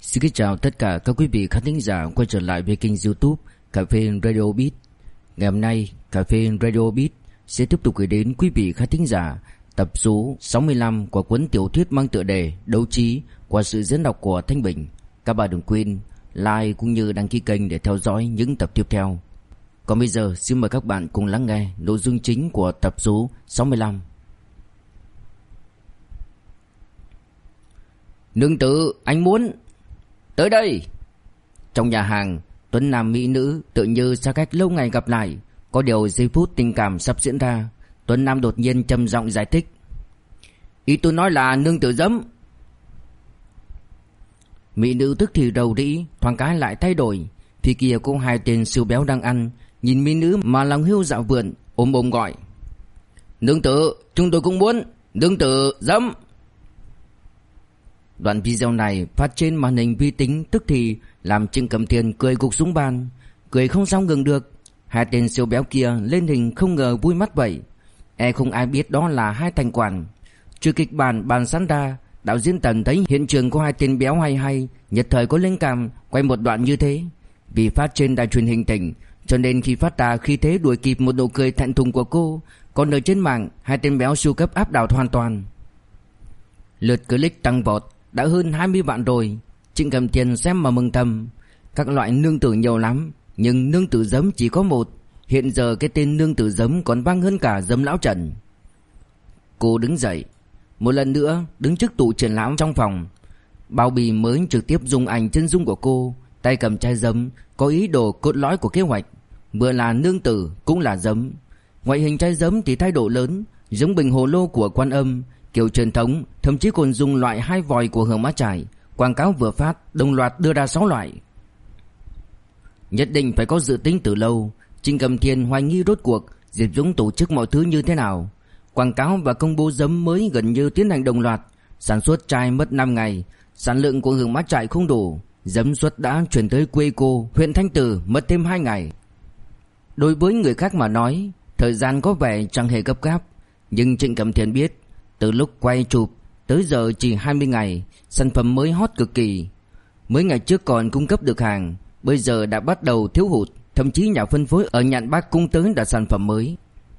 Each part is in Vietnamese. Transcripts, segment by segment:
Xin kính chào tất cả các quý vị khán thính giả quay trở lại với kênh YouTube Cà phê Radio Beat. Ngày hôm nay, Cà phê Radio Beat sẽ tiếp tục gửi đến quý vị khán thính giả tập số 65 của cuốn tiểu thuyết mang tựa đề Đấu trí qua sự diễn đọc của Thanh Bình. Các bạn đừng quên like cũng như đăng ký kênh để theo dõi những tập tiếp theo. Còn bây giờ, xin mời các bạn cùng lắng nghe nội dung chính của tập số 65. Nương tử, anh muốn tới đây. Trong nhà hàng, tuấn nam mỹ nữ tự như xa cách lâu ngày gặp lại. Có điều giây phút tình cảm sắp diễn ra, Tuấn Nam đột nhiên trầm giọng giải thích. Ý tôi nói là nương tử dẫm. Mỹ nữ tức thì đầu đĩ, thoáng cái lại thay đổi. Phía kia cũng hai tên siêu béo đang ăn, nhìn mỹ nữ mà lòng hiu dạo vượn, ôm ôm gọi. Nương tử, chúng tôi cũng muốn. Nương tử dẫm. Đoạn video này phát trên màn hình vi tính tức thì làm Trịnh Cẩm Thiên cười gục xuống bàn, cười không sao ngừng được. Hai tên siêu béo kia lên hình không ngờ vui mắt vậy. Không ai biết đó là hai thành quản. Trừ kịch bản bàn sẵn ra, đạo diễn Tần thấy hiện trường có hai tên béo hay, nhất thời có linh cảm quay một đoạn như thế. Vì phát trên đài truyền hình tỉnh, cho nên khi phát ra khi thế đuổi kịp một nụ cười thẹn thùng của cô. Còn ở trên mạng, hai tên béo siêu cấp áp đảo hoàn toàn. Lượt click tăng vọt, đã hơn 20 vạn rồi. Trịnh Cẩm Thiên xem mà mừng thầm. Các loại nương tử nhiều lắm, nhưng nương tử giấm chỉ có một. Hiện giờ cái tên nương tử giấm còn vang hơn cả giấm lão Trần. Cô đứng dậy, một lần nữa đứng trước tủ triển lãm trong phòng. Bao bì mới trực tiếp dùng ảnh chân dung của cô, tay cầm chai giấm, có ý đồ cốt lõi của kế hoạch. Vừa là nương tử cũng là giấm. Ngoại hình chai giấm thì thay đổi lớn, giống bình hồ lô của Quan Âm, kiểu truyền thống, thậm chí còn dùng loại 2 vòi của Hương Mã Trải. Quảng cáo vừa phát, đồng loạt đưa ra 6 loại. Nhất định phải có dự tính từ lâu. Trịnh Cẩm Thiên hoài nghi rốt cuộc Diệp Dũng tổ chức mọi thứ như thế nào. Quảng cáo và công bố giấm mới gần như tiến hành đồng loạt. Sản xuất chai mất 5 ngày, sản lượng của Hương Mã Trải không đủ. Giấm xuất đã chuyển tới quê cô, huyện Thanh Từ, mất thêm 2 ngày. Đối với người khác mà nói, thời gian có vẻ chẳng hề gấp gáp. Nhưng Trịnh Cẩm Thiên biết, từ lúc quay chụp tới giờ chỉ 20 ngày, sản phẩm mới hot cực kỳ. Mấy ngày trước còn cung cấp được hàng, bây giờ đã bắt đầu thiếu hụt. Thậm chí nhà phân phối ở Nhạn Bắc cung tới đặt sản phẩm mới.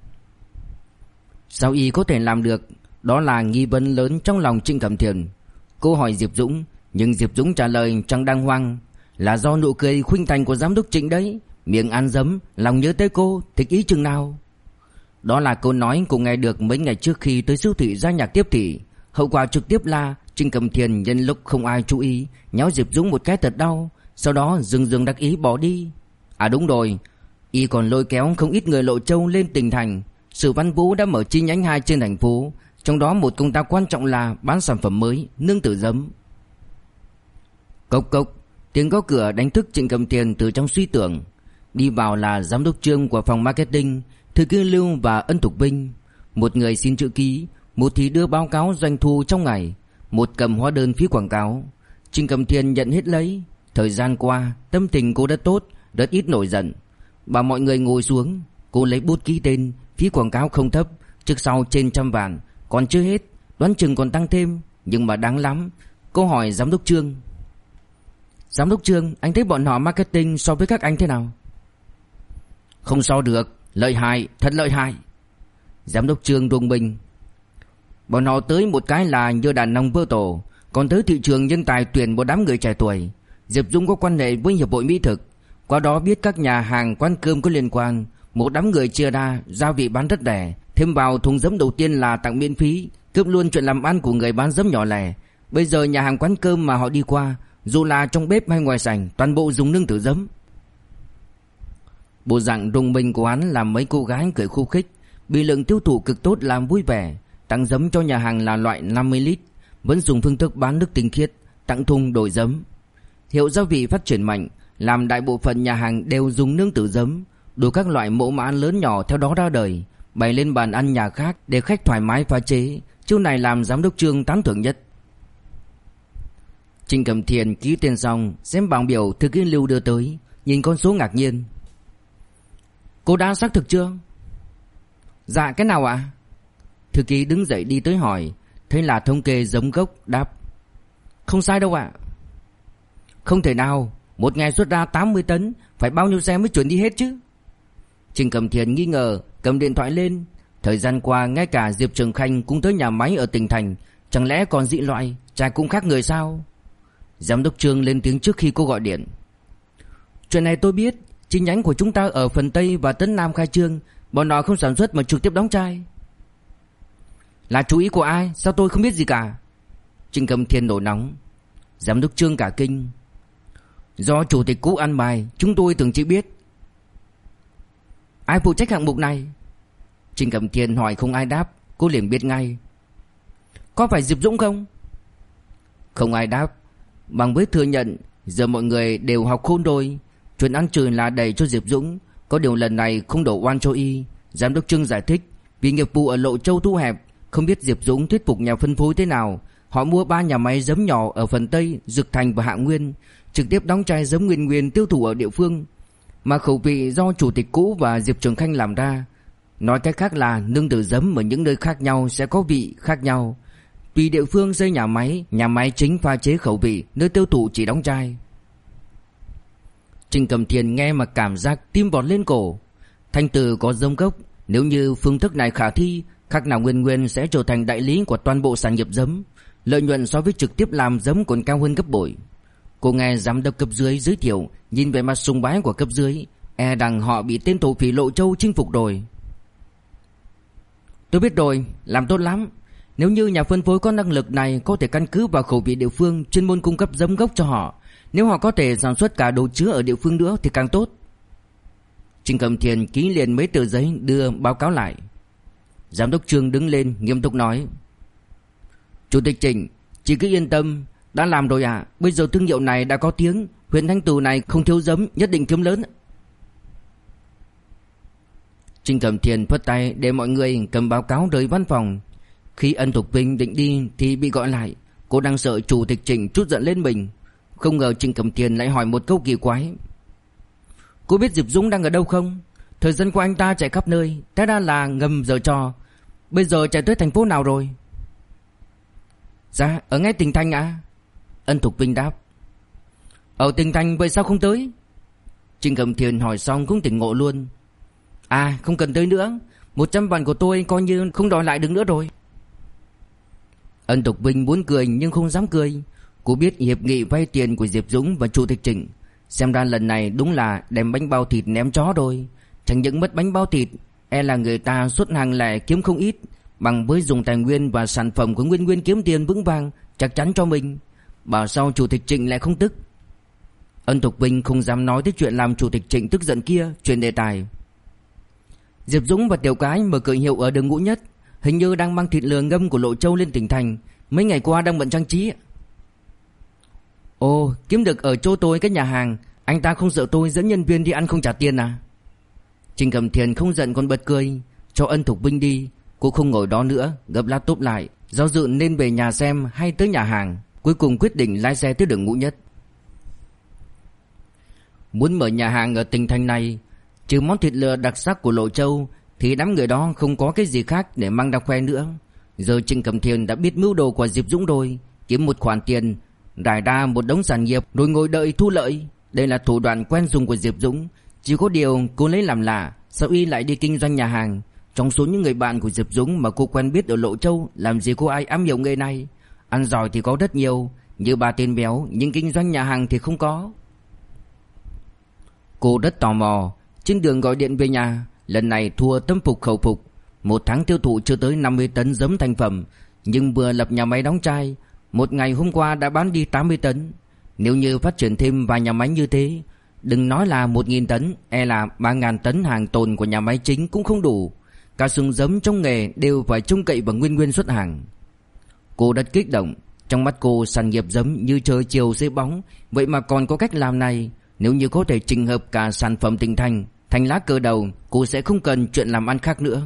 Sao y có thể làm được? Đó là nghi vấn lớn trong lòng Trịnh Cẩm Thiên. Cô hỏi Diệp Dũng, nhưng Diệp Dũng trả lời chẳng đàng hoàng. Là do nụ cười khuynh thành của giám đốc Trịnh đấy. Miệng ăn giấm, lòng nhớ tới cô, thích ý chừng nào. Đó là câu nói cô nghe được mấy ngày trước khi tới siêu thị gia nhạc tiếp thị. Hậu quả trực tiếp là Trịnh Cẩm Thiên nhân lúc không ai chú ý nhéo Diệp Dũng một cái thật đau. Sau đó dừng đắc ý bỏ đi. À đúng rồi, y còn lôi kéo không ít người Lộ Châu lên tỉnh thành. Sử Văn Vũ đã mở chi nhánh 2 trên thành phố, trong đó một công tác quan trọng là bán sản phẩm mới, nương tử giấm. Cộc cộc, tiếng gõ cửa đánh thức Trịnh Cẩm Thiên từ trong suy tưởng. Đi vào là giám đốc Trương của phòng marketing, Thư ký Lưu và Ân Thục Vinh. Một người xin chữ ký, một thì đưa báo cáo doanh thu trong ngày, một cầm hóa đơn phí quảng cáo. Trịnh Cẩm Thiên nhận hết lấy. Thời gian qua, tâm tình cô đã tốt, rất ít nổi giận. Bảo mọi người ngồi xuống, cô lấy bút ký tên. Phí quảng cáo không thấp, trước sau trên 100 vạn, còn chưa hết, đoán chừng còn tăng thêm, nhưng mà đáng lắm. Cô hỏi giám đốc Trương. Giám đốc Trương, anh thấy bọn họ marketing so với các anh thế nào? Không so được, lợi hại, thật lợi hại. Giám đốc Trương rung mình. Bọn họ tới một cái là như đàn ông vỡ tổ, còn tới thị trường nhân tài tuyển một đám người trẻ tuổi. Diệp Dung có quan hệ với hiệp hội mỹ thực, qua đó biết các nhà hàng quán cơm có liên quan. Một đám người chia ra, gia vị bán rất rẻ, thêm vào thùng giấm đầu tiên là tặng miễn phí, cướp luôn chuyện làm ăn của người bán giấm nhỏ lẻ. Bây giờ nhà hàng quán cơm mà họ đi qua, dù là trong bếp hay ngoài sảnh, toàn bộ dùng nương tử giấm. Bộ dạng rùng mình của hắn làm mấy cô gái cười khúc khích. Bị lượng tiêu thụ cực tốt làm vui vẻ. Tặng giấm cho nhà hàng là loại 50 lít, vẫn dùng phương thức bán nước tinh khiết, tặng thùng đổi giấm. Hiệu gia vị phát triển mạnh, làm đại bộ phận nhà hàng đều dùng nương tử giấm. Đủ các loại mẫu mã lớn nhỏ theo đó ra đời, bày lên bàn ăn nhà khác để khách thoải mái pha chế. Chiêu này làm giám đốc Trương tán thưởng nhất. Trịnh Cẩm Thiên ký tên xong, xem bảng biểu thư ký Lưu đưa tới, nhìn con số ngạc nhiên. Cô đã xác thực chưa? Dạ cái nào ạ? Thư ký đứng dậy đi tới hỏi, thấy là thống kê giấm gốc, đáp. Không sai đâu ạ. Không thể nào, một ngày xuất ra 80 tấn, phải bao nhiêu xe mới chuyển đi hết chứ? Trình Cẩm Thiền nghi ngờ, cầm điện thoại lên. Thời gian qua ngay cả Diệp Trường Khanh cũng tới nhà máy ở tỉnh thành, chẳng lẽ còn dị loại, trai cũng khác người sao? Giám đốc Trương lên tiếng trước khi cô gọi điện. Chuyện này tôi biết, chi nhánh của chúng ta ở phần Tây và Tấn Nam khai trương, bọn họ không sản xuất mà trực tiếp đóng chai. Là chú ý của ai? Sao tôi không biết gì cả? Trình Cẩm Thiền nổi nóng. Giám đốc Trương cả kinh. Do chủ tịch cũ ăn bài, chúng tôi tưởng chỉ biết. Ai phụ trách hạng mục này? Trình Cẩm Thiền hỏi không ai đáp, cô liền biết ngay. Có phải Diệp Dũng không? Không ai đáp. Bằng với thừa nhận, giờ mọi người đều học khôn rồi. Chuyện ăn chửi là đẩy cho Diệp Dũng, có điều lần này không đổ oan cho y. Giám đốc Trương giải thích, vì nghiệp vụ ở Lộ Châu thu hẹp, không biết Diệp Dũng thuyết phục nhà phân phối thế nào. Họ mua 3 nhà máy giấm nhỏ ở phần Tây, Dực Thành và Hạ Nguyên, trực tiếp đóng chai giấm nguyên tiêu thụ ở địa phương. Mà khẩu vị do chủ tịch cũ và Diệp Trường Khanh làm ra. Nói cách khác là nương từ giấm ở những nơi khác nhau sẽ có vị khác nhau. Tùy địa phương xây nhà máy chính pha chế khẩu vị, nơi tiêu thụ chỉ đóng chai. Trình Cẩm Thiền nghe mà cảm giác tim vọt lên cổ. Thanh Từ có giống gốc, nếu như phương thức này khả thi, khác nào Nguyên sẽ trở thành đại lý của toàn bộ sản nghiệp giấm. Lợi nhuận so với trực tiếp làm giấm còn cao hơn gấp bội. Cô nghe giám đốc cấp dưới giới thiệu, nhìn về mặt sùng bái của cấp dưới, e rằng họ bị tên thổ phỉ Lộ Châu chinh phục rồi. Tôi biết rồi, làm tốt lắm. Nếu như nhà phân phối có năng lực này, có thể căn cứ vào khẩu vị địa phương chuyên môn cung cấp giấm gốc cho họ. Nếu họ có thể sản xuất cả đồ chứa ở địa phương nữa thì càng tốt. Trình Cẩm Thiền ký liền mấy tờ giấy đưa báo cáo lại. Giám đốc Trương đứng lên nghiêm túc nói. Chủ tịch Trình, chị cứ yên tâm, đã làm rồi à. Bây giờ thương hiệu này đã có tiếng, huyện Thanh Từ này không thiếu giấm, nhất định kiếm lớn. Trình Cẩm Thiền phất tay để mọi người cầm báo cáo rời văn phòng. Khi Ân Thục Vinh định đi thì bị gọi lại. Cô đang sợ chủ tịch Trình trút giận lên mình. Không ngờ Trình Cẩm Thiền lại hỏi một câu kỳ quái. Cô biết Diệp Dũng đang ở đâu không? Thời gian qua anh ta chạy khắp nơi, té ra là ngầm giở trò. Bây giờ chạy tới thành phố nào rồi? Dạ, ở ngay tỉnh Thành à? Ân Thục Vinh đáp. Ở tỉnh Thành vậy sao không tới? Trình Cẩm Thiền hỏi xong cũng tỉnh ngộ luôn. À, không cần tới nữa, 100 vạn của tôi coi như không đòi lại được nữa rồi. Ân Thục Vinh muốn cười nhưng không dám cười. Cô biết hiệp nghị vay tiền của Diệp Dũng và chủ tịch Trình. Xem ra lần này đúng là đem bánh bao thịt ném chó rồi. Chẳng những mất bánh bao thịt, e là người ta xuất hàng lẻ kiếm không ít. Bằng với dùng tài nguyên và sản phẩm của Nguyên kiếm tiền vững vàng, chắc chắn cho mình. Bảo sao chủ tịch Trịnh lại không tức. Ân Thục Vinh không dám nói tới chuyện làm chủ tịch Trịnh tức giận kia, chuyển đề tài. Diệp Dũng và Tiểu Cái mở cửa hiệu ở đường Ngũ Nhất, hình như đang mang thịt lừa ngâm của Lộ Châu lên tỉnh thành. Mấy ngày qua đang bận trang trí. Ồ, kiếm được ở chỗ tôi cái nhà hàng, anh ta không sợ tôi dẫn nhân viên đi ăn không trả tiền à? Trình Cẩm Thiền không giận còn bật cười. Cho Ân Thục Vinh đi. Cô không ngồi đó nữa, gấp laptop lại, do dự nên về nhà xem hay tới nhà hàng. Cuối cùng quyết định lái xe tới đường Ngũ Nhất. Muốn mở nhà hàng ở tỉnh thành này, trừ món thịt lừa đặc sắc của Lộ Châu thì đám người đó không có cái gì khác để mang ra khoe nữa. Giờ Trình Cẩm Thiền đã biết mưu đồ của Diệp Dũng rồi, kiếm một khoản tiền, rải ra một đống sản nghiệp rồi ngồi đợi thu lợi. Đây là thủ đoạn quen dùng của Diệp Dũng. Chỉ có điều cô lấy làm lạ, sao y lại đi kinh doanh nhà hàng? Trong số những người bạn của Diệp Dũng mà cô quen biết ở Lộ Châu, làm gì có ai am hiểu nghề này? Ăn giỏi thì có rất nhiều, như bà tên béo, nhưng kinh doanh nhà hàng thì không có. Cô rất tò mò. Trên đường gọi điện về nhà, lần này thua tâm phục khẩu phục. Một tháng tiêu thụ chưa tới 50 tấn giấm thành phẩm, nhưng vừa lập nhà máy đóng chai, một ngày hôm qua đã bán đi 80 tấn. Nếu như phát triển thêm vài nhà máy như thế, đừng nói là 1.000 tấn, e là 3.000 tấn hàng tồn của nhà máy chính cũng không đủ. Cả xưởng giấm trong nghề đều phải trông cậy vào Nguyên xuất hàng. Cô rất kích động. Trong mắt cô, sản nghiệp giấm như trời chiều dưới bóng. Vậy mà còn có cách làm này. Nếu như có thể chỉnh hợp cả sản phẩm tỉnh thành thành lá cờ đầu, cô sẽ không cần chuyện làm ăn khác nữa.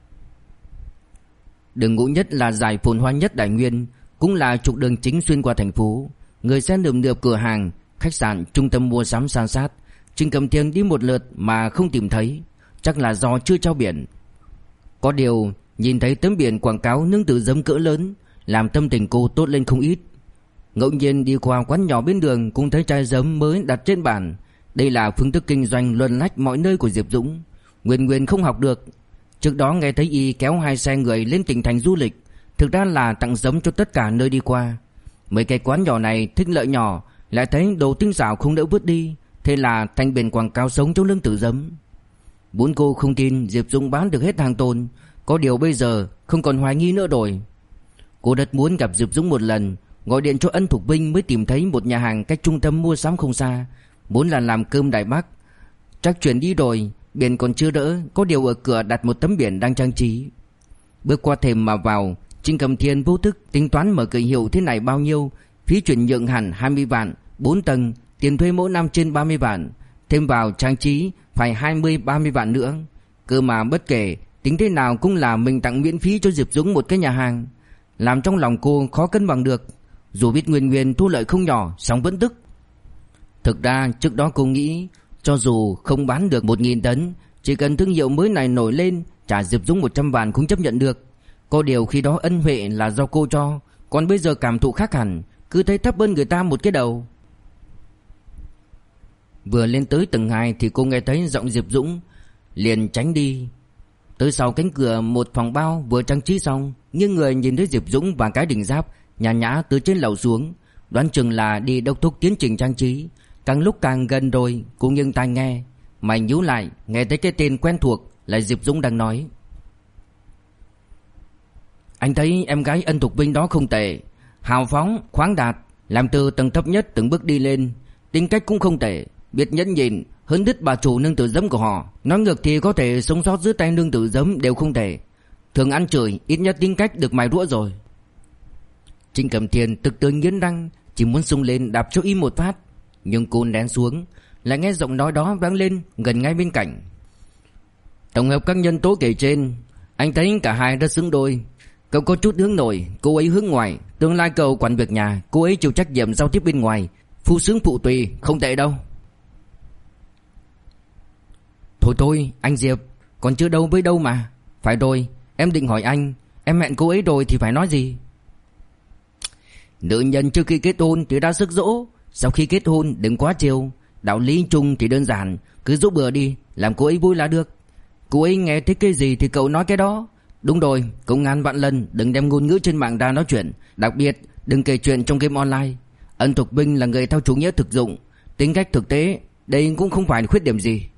Đường Ngũ Nhất là giải phồn hoa nhất Đại Nguyên, cũng là trục đường chính xuyên qua thành phố. Người xe nườm nượp cửa hàng, khách sạn, trung tâm mua sắm san sát. Trình Cẩm Thiền đi một lượt mà không tìm thấy, chắc là do chưa treo biển. Có điều nhìn thấy tấm biển quảng cáo nương từ giấm cỡ lớn, làm tâm tình cô tốt lên không ít. ngẫu nhiên đi qua quán nhỏ bên đường cũng thấy chai giấm mới đặt trên bàn. Đây là phương thức kinh doanh luân lách mọi nơi của Diệp Dũng. Nguyên Nguyên không học được. Trước đó nghe thấy y kéo 2 xe người lên tỉnh thành du lịch, thực ra là tặng giấm cho tất cả nơi đi qua. Mấy cái quán nhỏ này thích lợi nhỏ, lại thấy đồ tinh xảo không đỡ vứt đi, thế là thành biển quảng cáo sống trong lương tử giấm. Bốn cô không tin Diệp Dũng bán được hết hàng tồn, có điều bây giờ không còn hoài nghi nữa rồi. Cô rất muốn gặp Diệp Dũng một lần, gọi điện cho Ân Thục Vinh mới tìm thấy một nhà hàng cách trung tâm mua sắm không xa, muốn là làm cơm Đài Bắc. Chắc chuyển đi rồi, biển còn chưa đỡ, có điều ở cửa đặt một tấm biển đang trang trí. Bước qua thềm mà vào, Trinh Cầm Thiên vô thức tính toán mở cửa hiệu thế này bao nhiêu, phí chuyển nhượng hẳn 20 vạn, 4 tầng, tiền thuê mỗi năm trên 30 vạn, thêm vào trang trí phải 20-30 vạn nữa. Cơ mà bất kể tính thế nào cũng là mình tặng miễn phí cho Diệp Dũng một cái nhà hàng, làm trong lòng cô khó cân bằng được. Dù biết Nguyên Nguyên thu lợi không nhỏ, song vẫn tức. Thực ra trước đó cô nghĩ cho dù không bán được 1.000 tấn, chỉ cần thương hiệu mới này nổi lên, trả Diệp Dũng 100 vạn cũng chấp nhận được. Có điều khi đó ân huệ là do cô cho, còn bây giờ cảm thụ khác hẳn, cứ thấy thấp hơn người ta một cái đầu. Vừa lên tới tầng 2 thì cô nghe thấy giọng Diệp Dũng, liền tránh đi. Tới sau cánh cửa một phòng bao vừa trang trí xong, nhưng người nhìn thấy Diệp Dũng và cái đỉnh giáp nhàn nhã từ trên lầu xuống, đoán chừng là đi đốc thúc tiến trình trang trí. Càng lúc càng gần rồi, cô nghiêng tai nghe, mày nhíu lại, nghe thấy cái tên quen thuộc là Diệp Dũng đang nói. Anh thấy em gái Ân Thục Vinh đó không tệ, hào phóng, khoáng đạt, làm từ tầng thấp nhất từng bước đi lên, tính cách cũng không tệ, biết nhẫn nhịn, hơn đứt bà chủ nương tử giấm của họ. Nói ngược thì có thể sống sót dưới tay nương tử giấm đều không thể. Thường ăn chửi, ít nhất tính cách được mài rũa rồi. Trịnh Cẩm Thiên tức tới nghiến răng, chỉ muốn xông lên đạp cho im một phát, nhưng cô nén xuống, lại nghe giọng nói đó vang lên gần ngay bên cạnh. Tổng hợp các nhân tố kể trên, anh thấy cả hai rất xứng đôi. Cậu có chút hướng nội, cô ấy hướng ngoại. Tương lai cậu quản việc nhà, cô ấy chịu trách nhiệm giao tiếp bên ngoài. Phu sướng phụ tùy, không tệ đâu. Thôi thôi, anh Diệp, còn chưa đâu với đâu mà. Phải rồi, em định hỏi anh, em hẹn cô ấy rồi thì phải nói gì? Nữ nhân trước khi kết hôn thì đã sức dỗ, sau khi kết hôn đừng quá chiều. Đạo lý chung thì đơn giản, cứ dỗ bừa đi, làm cô ấy vui là được. Cô ấy nghe thấy cái gì thì cậu nói cái đó. Đúng rồi, cũng ngàn vạn lần đừng đem ngôn ngữ trên mạng ra nói chuyện, đặc biệt đừng kể chuyện trong game online. Ân Thục Vinh là người theo chủ nghĩa thực dụng, tính cách thực tế, đây cũng không phải khuyết điểm gì.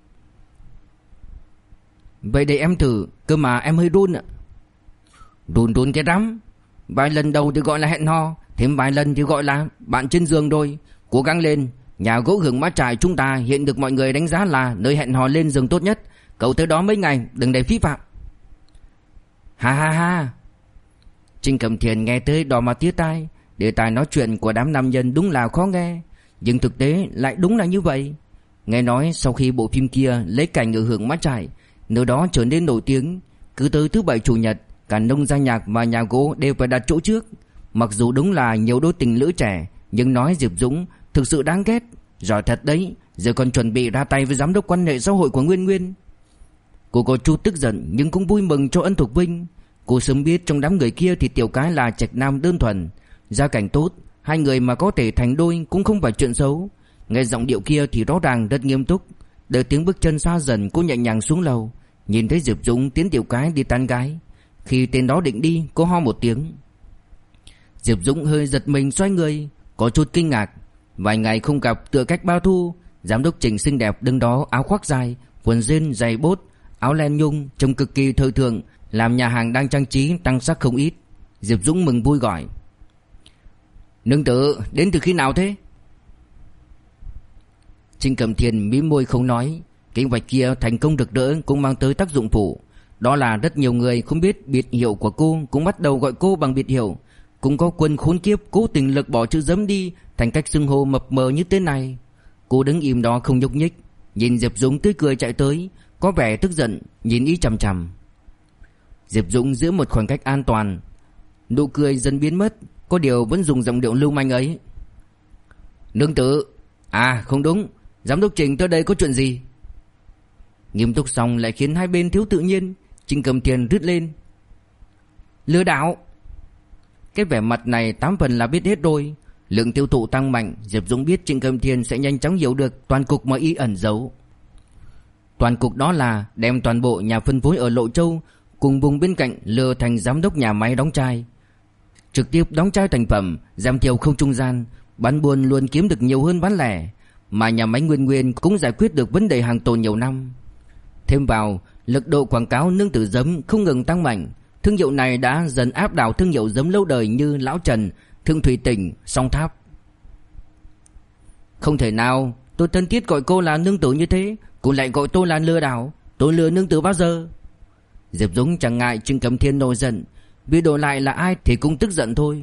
Vậy để em thử, cơ mà em hơi run ạ. Run cái rắm. Vài lần đầu thì gọi là hẹn hò, thêm vài lần thì gọi là bạn trên giường rồi. Cố gắng lên, nhà gỗ Hưởng Mã Trại chúng ta hiện được mọi người đánh giá là nơi hẹn hò lên giường tốt nhất. Cậu tới đó mấy ngày, đừng để phí phạm. Ha ha ha. Trinh Cẩm Thiên nghe tới đỏ mặt tía tai. Đề tài nói chuyện của đám nam nhân đúng là khó nghe, nhưng thực tế lại đúng là như vậy. Nghe nói sau khi bộ phim kia lấy cảnh ở Hưởng Mã Trại, nơi đó trở nên nổi tiếng, cứ tới thứ bảy chủ nhật, cả nông gia nhạc và nhà gỗ đều phải đặt chỗ trước. Mặc dù đúng là nhiều đôi tình lữ trẻ, nhưng nói Diệp Dũng thực sự đáng ghét. Giỏi thật đấy, giờ còn chuẩn bị ra tay với giám đốc quan hệ xã hội của Nguyên Nguyên. Cô có chút tức giận nhưng cũng vui mừng cho Ân Thục Vinh. Cô sớm biết trong đám người kia thì Tiểu Cái là trạch nam đơn thuần, gia cảnh tốt, hai người mà có thể thành đôi cũng không phải chuyện xấu. Nghe giọng điệu kia thì rõ ràng rất nghiêm túc. Đợi tiếng bước chân xa dần, cô nhẹ nhàng xuống lầu, nhìn thấy Diệp Dũng tiến Tiểu Cái đi tán gái. Khi tên đó định đi, cô ho một tiếng. Diệp Dũng hơi giật mình xoay người, có chút kinh ngạc. Vài ngày không gặp tựa cách bao thu, giám đốc Trình xinh đẹp đứng đó, áo khoác dài, quần jean giày bốt, áo len nhung, trông cực kỳ thời thượng, làm nhà hàng đang trang trí tăng sắc không ít. Diệp Dũng mừng vui gọi: Nương tử, đến từ khi nào thế? Trinh Cẩm Thiên mím môi không nói. Kế hoạch kia thành công rực rỡ cũng mang tới tác dụng phụ, đó là rất nhiều người không biết biệt hiệu của cô cũng bắt đầu gọi cô bằng biệt hiệu. Cũng có quân khốn kiếp cố tình lược bỏ chữ giấm đi thành cách xưng hô mập mờ như thế này. Cô đứng im đó không nhúc nhích, nhìn Diệp Dũng tươi cười chạy tới, có vẻ tức giận, nhìn ý chằm chằm. Diệp Dũng giữ một khoảng cách an toàn, nụ cười dần biến mất, có điều vẫn dùng giọng điệu lưu manh ấy: Nương tử, à không đúng, giám đốc Trình tới đây có chuyện gì? Nghiêm túc xong lại khiến hai bên thiếu tự nhiên. Trình Cầm Tiền rít lên: Lừa đảo! Cái vẻ mặt này 8 phần là biết hết rồi. Lượng tiêu thụ tăng mạnh, Diệp Dũng biết Trịnh Cầm Thiên sẽ nhanh chóng hiểu được toàn cục mà y ẩn giấu. Toàn cục đó là đem toàn bộ nhà phân phối ở Lộ Châu cùng vùng bên cạnh lừa thành giám đốc nhà máy đóng chai, trực tiếp đóng chai thành phẩm, giảm thiểu khâu trung gian, bán buôn luôn kiếm được nhiều hơn bán lẻ, mà nhà máy Nguyên Nguyên cũng giải quyết được vấn đề hàng tồn nhiều năm. Thêm vào, lực độ quảng cáo nương tựa giấm không ngừng tăng mạnh, thương hiệu này đã dần áp đảo thương hiệu giấm lâu đời như Lão Trần, Thương Thủy Tỉnh, Song Tháp. Không thể nào, tôi thân thiết gọi cô là nương tử như thế, cô lại gọi tôi là lừa đảo. Tôi lừa nương tử bao giờ? Diệp Dũng chẳng ngại Trịnh Cầm Thiên nổi giận, vì đổi lại là ai thì cũng tức giận thôi.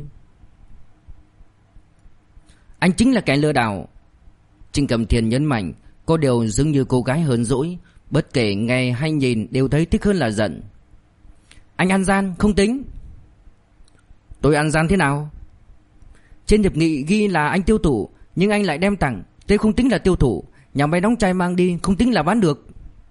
Anh chính là kẻ lừa đảo. Trịnh Cầm Thiên nhấn mạnh, có điều dường như cô gái hờn dỗi, bất kể nghe hay nhìn đều thấy thích hơn là giận. Anh ăn gian không tính. Tôi ăn gian thế nào? Trên hiệp nghị ghi là anh tiêu thụ, nhưng anh lại đem tặng, thế không tính là tiêu thụ. Nhà máy đóng chai mang đi không tính là bán được.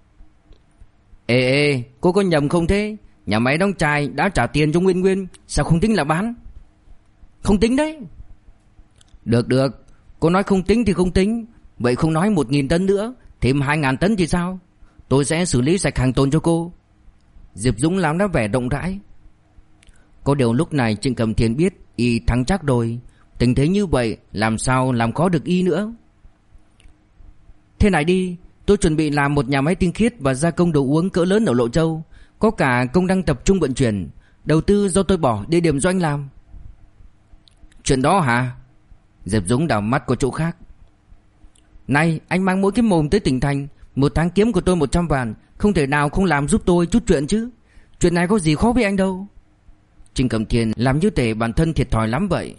Ê, cô có nhầm không thế? Nhà máy đóng chai đã trả tiền cho Nguyên Nguyên, sao không tính là bán? Không tính đấy. Được, cô nói không tính thì không tính. Vậy không nói 1.000 tấn nữa, thêm 2.000 tấn thì sao? Tôi sẽ xử lý sạch hàng tồn cho cô. Diệp Dũng làm ra vẻ rộng rãi. Có điều lúc này Trịnh Cầm Thiên biết y thắng chắc rồi. Tình thế như vậy làm sao làm khó được y nữa. Thế này đi, tôi chuẩn bị làm một nhà máy tinh khiết và gia công đồ uống cỡ lớn ở Lộ Châu, có cả công năng tập trung vận chuyển. Đầu tư do tôi bỏ, địa điểm do anh làm. Chuyện đó hả? Diệp Dũng đảo mắt qua chỗ khác. Này, anh mang mỗi cái mồm tới tỉnh thành, một tháng kiếm của tôi 100 vạn, không thể nào không làm giúp tôi chút chuyện chứ. Chuyện này có gì khó với anh đâu. Trịnh Cầm Thiên làm như thể bản thân thiệt thòi lắm vậy.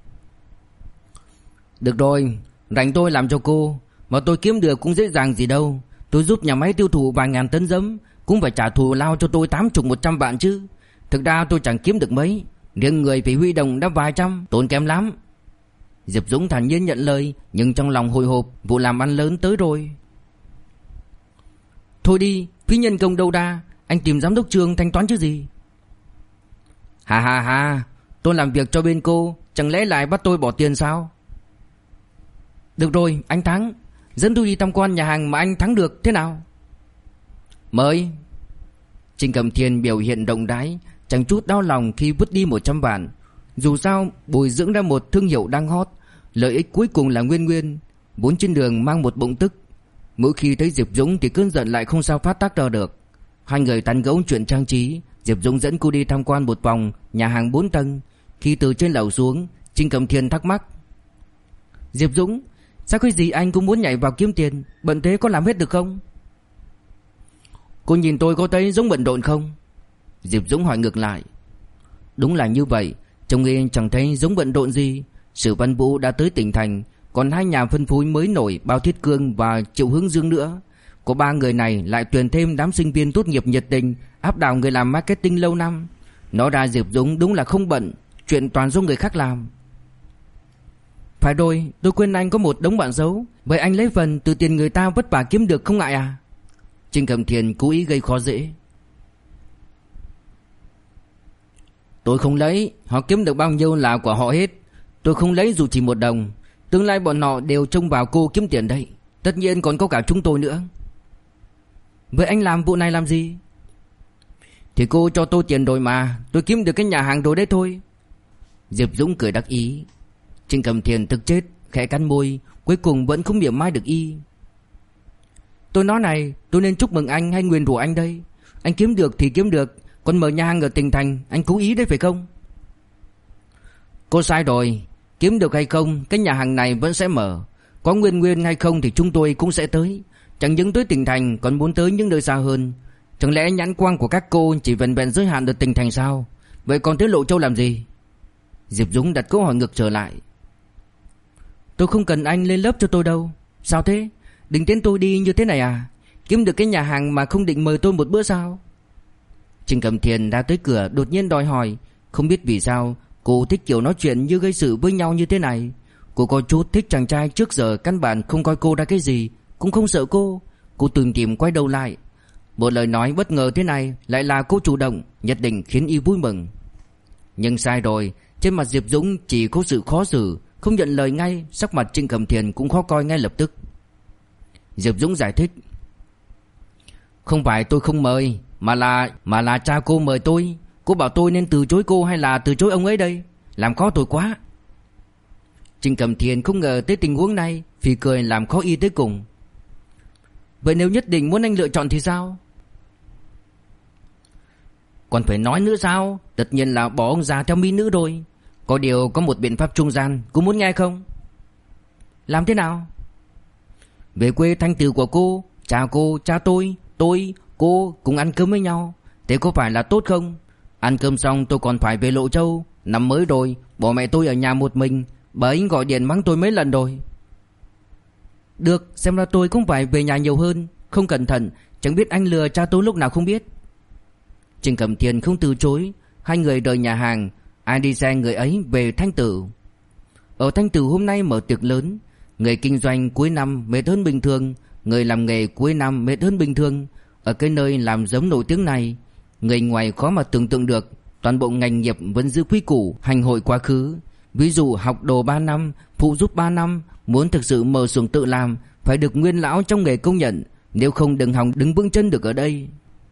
Được rồi, rảnh tôi làm cho cô, mà tôi kiếm được cũng dễ dàng gì đâu. Tôi giúp nhà máy tiêu thụ vài ngàn tấn giấm, cũng phải trả thù lao cho tôi 80-100 vạn chứ. Thực ra tôi chẳng kiếm được mấy, riêng người phải huy động đã vài trăm, tốn kém lắm. Diệp Dũng thản nhiên nhận lời, nhưng trong lòng hồi hộp, vụ làm ăn lớn tới rồi. Thôi đi, phí nhân công đâu ra, anh tìm giám đốc Trương thanh toán chứ gì. Hà, tôi làm việc cho bên cô, chẳng lẽ lại bắt tôi bỏ tiền sao? Được rồi, anh thắng, dẫn tôi đi tham quan nhà hàng mà anh thắng được thế nào? Mời. Trịnh Cầm Thiên biểu hiện rộng rãi, chẳng chút đau lòng khi vứt đi 100 vạn. Dù sao bồi dưỡng ra một thương hiệu đang hot, lợi ích cuối cùng là Nguyên Nguyên. Vốn trên đường mang một bụng tức, mỗi khi thấy Diệp Dũng thì cơn giận lại không sao phát tác ra được. Hai người tán gẫu chuyện trang trí. Diệp Dũng dẫn cô đi tham quan một vòng nhà hàng 4 tầng. Khi từ trên lầu xuống, Trịnh Cầm Thiên thắc mắc. Diệp Dũng, sao cái gì anh cũng muốn nhảy vào kiếm tiền, bận thế có làm hết được không? Cô nhìn tôi có thấy giống bận rộn không? Diệp Dũng hỏi ngược lại. Đúng là như vậy, trông y chẳng thấy giống bận rộn gì. Sử Văn Vũ đã tới tỉnh thành, còn hai nhà phân phối mới nổi Bao Thiết Cương và Triệu Hướng Dương nữa. Có 3 người này lại tuyển thêm đám sinh viên tốt nghiệp nhiệt tình, áp đảo người làm marketing lâu năm. Nói ra Diệp Dũng đúng là không bận, chuyện toàn do người khác làm. Phải rồi, tôi quên anh có một đống bạn xấu, vậy anh lấy phần từ tiền người ta vất vả kiếm được không ngại à? Trịnh Cầm Thiên cố ý gây khó dễ. Tôi không lấy, họ kiếm được bao nhiêu là của họ hết. Tôi không lấy dù chỉ 1 đồng. Tương lai bọn họ đều trông vào cô kiếm tiền đấy. Tất nhiên còn có cả chúng tôi nữa. Vậy anh làm vụ này làm gì? Thì cô cho tôi tiền rồi mà, tôi kiếm được cái nhà hàng rồi đấy thôi. Diệp Dũng cười đắc ý. Trịnh Cầm Thiên thực chết, khẽ cắn môi, cuối cùng vẫn không mỉa mai được y. Tôi nói này, tôi nên chúc mừng anh hay nguyền rủa anh đây? Anh kiếm được thì kiếm được, còn mở nhà hàng ở tỉnh thành, anh cố ý đấy phải không? Cô sai rồi, kiếm được hay không, cái nhà hàng này vẫn sẽ mở. Có Nguyên Nguyên hay không thì chúng tôi cũng sẽ tới. Chẳng những tới tỉnh thành, còn muốn tới những nơi xa hơn. Chẳng lẽ nhãn quang của các cô chỉ vẹn vẹn giới hạn ở tỉnh thành sao? Vậy còn tới Lộ Châu làm gì? Diệp Dũng đặt câu hỏi ngược trở lại. Tôi không cần anh lên lớp cho tôi đâu. Sao thế? Định tiến tôi đi như thế này à? Kiếm được cái nhà hàng mà không định mời tôi một bữa sao? Trịnh Cầm Thiên ra tới cửa đột nhiên đòi hỏi. Không biết vì sao cô thích kiểu nói chuyện như gây sự với nhau như thế này. Cô có chút thích chàng trai trước giờ căn bản không coi cô ra cái gì, cũng không sợ cô. Cô từng tìm quay đầu lại. Một lời nói bất ngờ thế này lại là cô chủ động, nhất định khiến y vui mừng. Nhưng sai rồi, trên mặt Diệp Dũng chỉ có sự khó xử, không nhận lời ngay. Sắc mặt Trịnh Cầm Thiền cũng khó coi ngay lập tức. Diệp Dũng giải thích: Không phải tôi không mời, mà là cha cô mời tôi. Cô bảo tôi nên từ chối cô hay là từ chối ông ấy đây? Làm khó tôi quá. Trịnh Cầm Thiền không ngờ tới tình huống này, phì cười làm khó y tới cùng. Vậy nếu nhất định muốn anh lựa chọn thì sao? Còn phải nói nữa sao? Tất nhiên là bỏ ông già theo mỹ nữ rồi. Có điều có một biện pháp trung gian, cô muốn nghe không? Làm thế nào? Về quê Thanh Từ của cô, cha tôi, cô cùng ăn cơm với nhau. Thế có phải là tốt không? Ăn cơm xong tôi còn phải về Lộ Châu. Năm mới rồi, bỏ mẹ tôi ở nhà một mình. Bà ấy gọi điện mắng tôi mấy lần rồi. Được, xem ra tôi cũng phải về nhà nhiều hơn. Không cẩn thận, chẳng biết anh lừa cha tôi lúc nào không biết. Trịnh Cẩm Thiền không từ chối. Hai người rời nhà hàng, ai đi xe người ấy về Thanh Tử. Ở Thanh Tử hôm nay mở tiệc lớn. Người kinh doanh cuối năm mệt hơn bình thường, người làm nghề cuối năm mệt hơn bình thường. Ở cái nơi làm giấm nổi tiếng này, người ngoài khó mà tưởng tượng được toàn bộ ngành nghiệp vẫn giữ quy củ hành hội quá khứ. Ví dụ học đồ 3 năm, phụ giúp 3 năm, muốn thực sự mở xưởng tự làm phải được nguyên lão trong nghề công nhận, nếu không đừng hòng đứng vững chân được ở đây.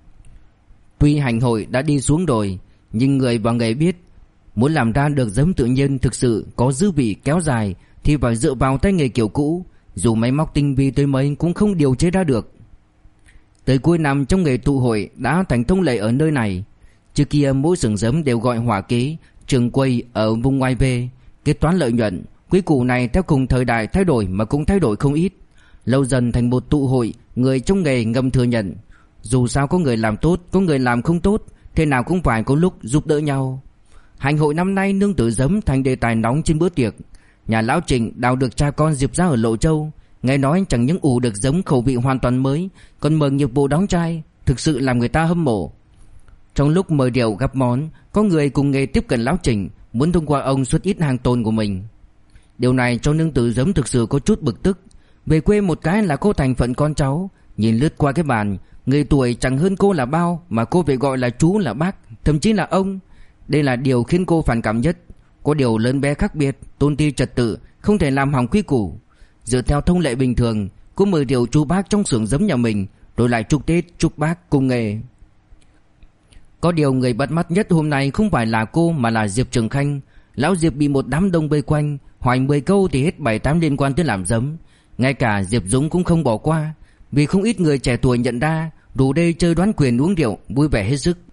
Tuy hành hội đã đi xuống rồi, nhưng người vào nghề biết muốn làm ra được giấm tự nhiên thực sự có dư vị kéo dài thì phải dựa vào tay nghề kiểu cũ, dù máy móc tinh vi tới mấy cũng không điều chế ra được. Tới cuối năm trong nghề tụ hội đã thành thông lệ ở nơi này. Trước kia mỗi xưởng giấm đều gọi hỏa kế, trường quay ở vùng ngoài về, kế toán lợi nhuận. Quy củ này theo cùng thời đại thay đổi mà cũng thay đổi không ít. Lâu dần thành một tụ hội, người trong nghề ngầm thừa nhận. Dù sao có người làm tốt, có người làm không tốt, thế nào cũng phải có lúc giúp đỡ nhau. Hành hội năm nay nương tựa giấm thành đề tài nóng trên bữa tiệc. Nhà lão Trịnh đào được cha con Diệp ra ở Lộ Châu, nghe nói chẳng những ủ được giấm khẩu vị hoàn toàn mới, còn mở nghiệp vụ đóng chai, thực sự làm người ta hâm mộ. Trong lúc mời rượu gặp món, có người cùng nghề tiếp cận lão Trịnh, muốn thông qua ông xuất ít hàng tồn của mình. Điều này cho nương tử giấm thực sự có chút bực tức. Về quê một cái là cô thành phận con cháu, nhìn lướt qua cái bàn, người tuổi chẳng hơn cô là bao mà cô phải gọi là chú, là bác, thậm chí là ông. Đây là điều khiến cô phản cảm nhất. Có điều lớn bé khác biệt, tôn ti trật tự, không thể làm hỏng quy củ. Dựa theo thông lệ bình thường, cô mời rượu chú bác trong xưởng giấm nhà mình, rồi lại chúc Tết chúc bác cùng nghề. Có điều người bắt mắt nhất hôm nay không phải là cô mà là Diệp Trường Khanh. Lão Diệp bị một đám đông vây quanh, hỏi 10 câu thì hết 7-8 liên quan tới làm giấm. Ngay cả Diệp Dũng cũng không bỏ qua, vì không ít người trẻ tuổi nhận ra đủ đây chơi đoán quyền uống rượu, vui vẻ hết sức.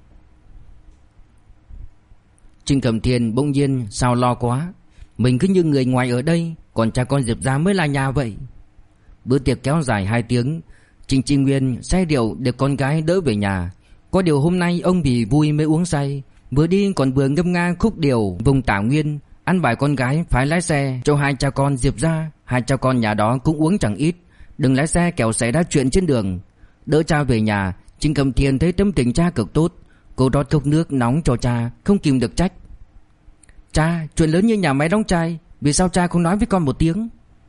Trịnh Cẩm Thiền bỗng nhiên sao lo quá, mình cứ như người ngoài ở đây, còn cha con Diệp gia mới là nhà vậy. Bữa tiệc kéo dài 2 tiếng, Trịnh Chi Nguyên say rượu để con gái đỡ về nhà. Có điều hôm nay ông vì vui mới uống say, vừa đi còn vừa ngâm nga khúc điệu vùng Tả Nguyên, ăn bài con gái phải lái xe cho hai cha con Diệp gia. Hai cha con nhà đó cũng uống chẳng ít, đừng lái xe kẻo xảy ra chuyện trên đường. Đỡ cha về nhà, Trịnh Cẩm Thiền thấy tâm tình cha cực tốt, cô rót cốc nước nóng cho cha, không kìm được trách: Cha, chuyện lớn như nhà máy đóng chai, vì sao cha không nói với con một tiếng?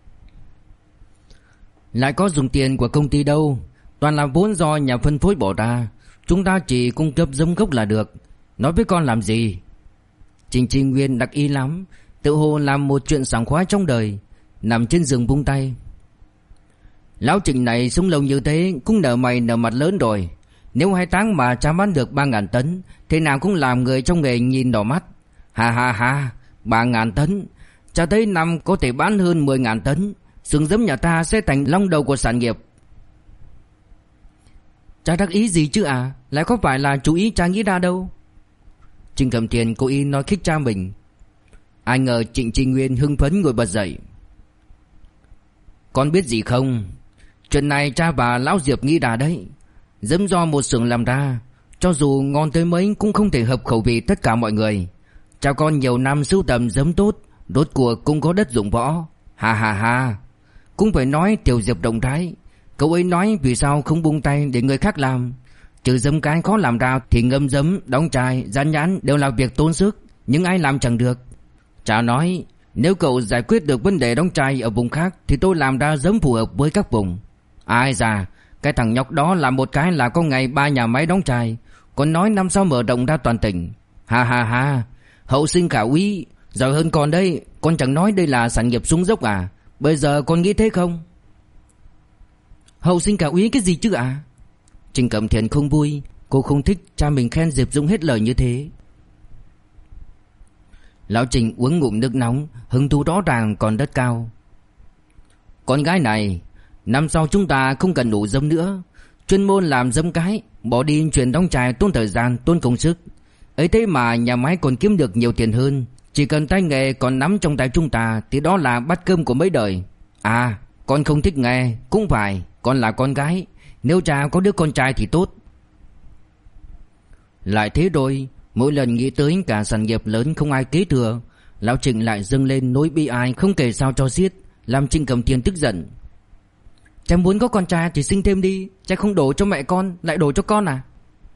Lại có dùng tiền của công ty đâu, toàn là vốn do nhà phân phối bỏ ra, chúng ta chỉ cung cấp giống gốc là được, nói với con làm gì? Trịnh Chi Nguyên đặc ý lắm, tự hồ làm một chuyện sảng khoái trong đời, nằm trên giường vung tay: Lão Trịnh này sống lâu như thế cũng nở mày nở mặt lớn rồi. Nếu 2 tháng mà cha bán được 3.000 tấn, thế nào cũng làm người trong nghề nhìn đỏ mắt. Ha ha ha, 3.000 tấn, cha thấy năm có thể bán hơn 10.000 tấn, xưởng giấm nhà ta sẽ thành long đầu của sản nghiệp. Cha đắc ý gì chứ à, lại có phải là chủ ý cha nghĩ ra đâu. Trịnh Cẩm Thiền cố ý nói khích cha mình. Ai ngờ Trịnh Chi Nguyên hưng phấn ngồi bật dậy: Con biết gì không, chuyện này cha và lão Diệp nghĩ ra đấy. Giấm do một xưởng làm ra, cho dù ngon tới mấy cũng không thể hợp khẩu vị tất cả mọi người. Cha con nhiều năm sưu tầm giấm tốt, rốt cuộc cũng có đất dụng võ. Ha ha ha, cũng phải nói Tiểu Diệp động thái. Cậu ấy nói vì sao không buông tay để người khác làm. Trừ giấm cái khó làm ra thì ngâm giấm, đóng chai, dán nhãn đều là việc tốn sức, nhưng ai làm chẳng được. Cha nói nếu cậu giải quyết được vấn đề đóng chai ở vùng khác thì tôi làm ra giấm phù hợp với các vùng. Ai già, cái thằng nhóc đó làm một cái là có ngày 3 nhà máy đóng chai, còn nói năm sau mở rộng ra toàn tỉnh. Ha ha ha, hậu sinh khả úy, Giỏi hơn con đấy. Con chẳng nói đây là sản nghiệp xuống dốc à? Bây giờ con nghĩ thế không? Hậu sinh cả úy cái gì chứ ạ? Trình Cẩm Thiền không vui. Cô không thích cha mình khen Diệp Dũng hết lời như thế. Lão Trình uống ngụm nước nóng, hứng thú rõ ràng còn rất cao. Con gái này, năm sau chúng ta không cần đủ dâm nữa. Chuyên môn làm dâm cái, bỏ đi chuyện đóng chài tốn thời gian, tốn công sức. Ấy thế mà nhà máy còn kiếm được nhiều tiền hơn. Chỉ cần tay nghề còn nắm trong tay chúng ta thì đó là bát cơm của mấy đời. À, con không thích nghe, cũng phải, con là con gái. Nếu cha có đứa con trai thì tốt. Lại thế rồi, mỗi lần nghĩ tới cả sản nghiệp lớn không ai kế thừa, Lão Trịnh lại dâng lên nỗi bi ai không kể sao cho xiết, làm Trình Cẩm Thiền tức giận. Cha muốn có con trai thì sinh thêm đi, cha không đổ cho mẹ con, lại đổ cho con à?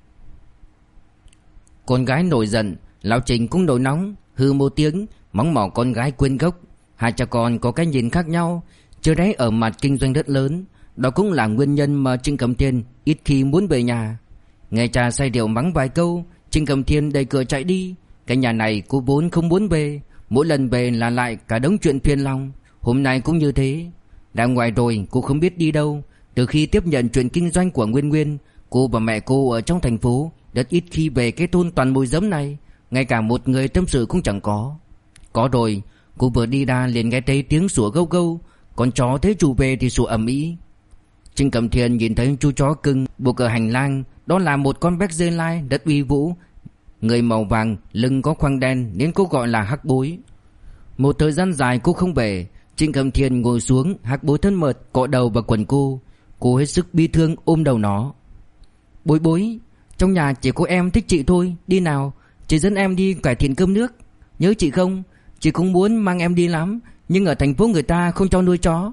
Con gái nổi giận, Lão Trịnh cũng nổi nóng, hừ một tiếng, mắng mỏ con gái quên gốc. Hai cha con có cái nhìn khác nhau, chưa đấy ở mặt kinh doanh rất lớn. Đó cũng là nguyên nhân mà Trình Cẩm Thiền ít khi muốn về nhà. Nghe cha say rượu mắng vài câu, Trình Cẩm Thiền đẩy cửa chạy đi. Cái nhà này cô vốn không muốn về, mỗi lần về là lại cả đống chuyện phiền lòng. Hôm nay cũng như thế. Ra ngoài rồi cô không biết đi đâu. Từ khi tiếp nhận chuyện kinh doanh của Nguyên Nguyên, cô và mẹ cô ở trong thành phố rất ít khi về cái thôn toàn mùi giấm này. Ngay cả một người tâm sự cũng chẳng có. Có rồi, cô vừa đi ra liền nghe thấy tiếng sủa gâu gâu. Con chó thấy chủ về thì sủa ầm ĩ. Trình Cẩm Thiền nhìn thấy chú chó cưng buộc ở hành lang. Đó là một con Berger Lai rất uy vũ, người màu vàng, lưng có khoang đen nên cô gọi là Hắc Bối. Một thời gian dài cô không về, Trình Cẩm Thiền ngồi xuống, Hắc Bối thân mật cọ đầu vào quần cô. Cô hết sức bi thương ôm đầu nó. Bối bối, trong nhà chỉ có em thích chị thôi, đi nào, chị dẫn em đi cải thiện cơm nước. Nhớ chị không? Chị cũng muốn mang em đi lắm, nhưng ở thành phố người ta không cho nuôi chó.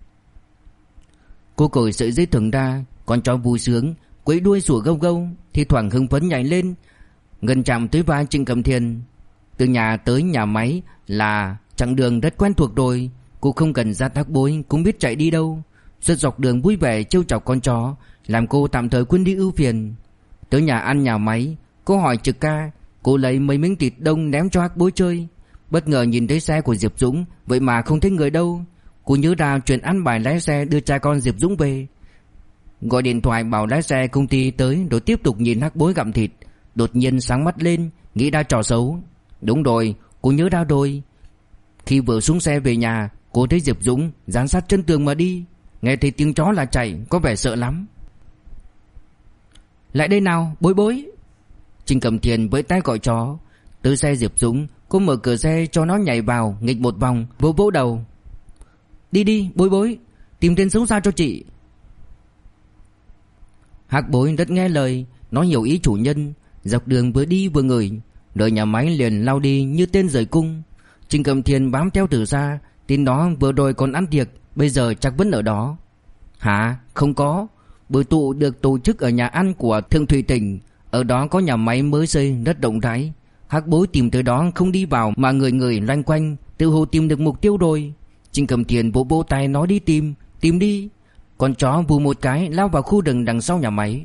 Cô cởi sợi dây thừng ra, con chó vui sướng quấy đuôi sủa gâu gâu, thi thoảng hưng phấn nhảy lên, gần chạm tới vai Trình Cẩm Thiền. Từ nhà tới nhà máy là chặng đường rất quen thuộc rồi, cô không cần ra Hắc Bối cũng biết chạy đi đâu. Suốt dọc đường vui vẻ trêu chọc con chó, làm cô tạm thời quên đi ưu phiền. Tới nhà ăn nhà máy, cô hỏi trực ca, cô lấy mấy miếng thịt đông ném cho Hắc Bối chơi. Bất ngờ nhìn thấy xe của Diệp Dũng, vậy mà không thấy người đâu. Cô nhớ ra chuyện ăn bài lái xe đưa cha con Diệp Dũng về, gọi điện thoại bảo lái xe công ty tới, rồi tiếp tục nhìn Hắc Bối gặm thịt. Đột nhiên sáng mắt lên, nghĩ ra trò xấu. Đúng rồi, cô nhớ ra rồi. Khi vừa xuống xe về nhà, cô thấy Diệp Dũng dán sát chân tường mà đi. Nghe thấy tiếng chó là chạy, có vẻ sợ lắm. Lại đây nào, Bối Bối. Trình Cẩm Thiền với tay gọi chó. Tới xe Diệp Dũng, cô mở cửa xe cho nó nhảy vào, nghịch một vòng, vỗ vỗ đầu. Đi đi, Bối Bối, tìm tên xấu xa cho chị. Hắc Bối rất nghe lời, nó hiểu ý chủ nhân. Dọc đường vừa đi vừa ngửi, đợi nhà máy liền lao đi như tên rời cung. Trình Cẩm Thiền bám theo từ xa, tin đó vừa rồi còn ăn tiệc, bây giờ chắc vẫn ở đó. Hả? Không có. Buổi tụ được tổ chức ở nhà ăn của Thượng Thủy Tỉnh. Ở đó có nhà máy mới xây rất rộng rãi. Hắc Bối tìm tới đó không đi vào mà người người loanh quanh, tự hồ tìm được mục tiêu rồi. Trình Cẩm Thiền vỗ vỗ tay nói đi tìm đi. Con chó vù một cái lao vào khu rừng đằng sau nhà máy.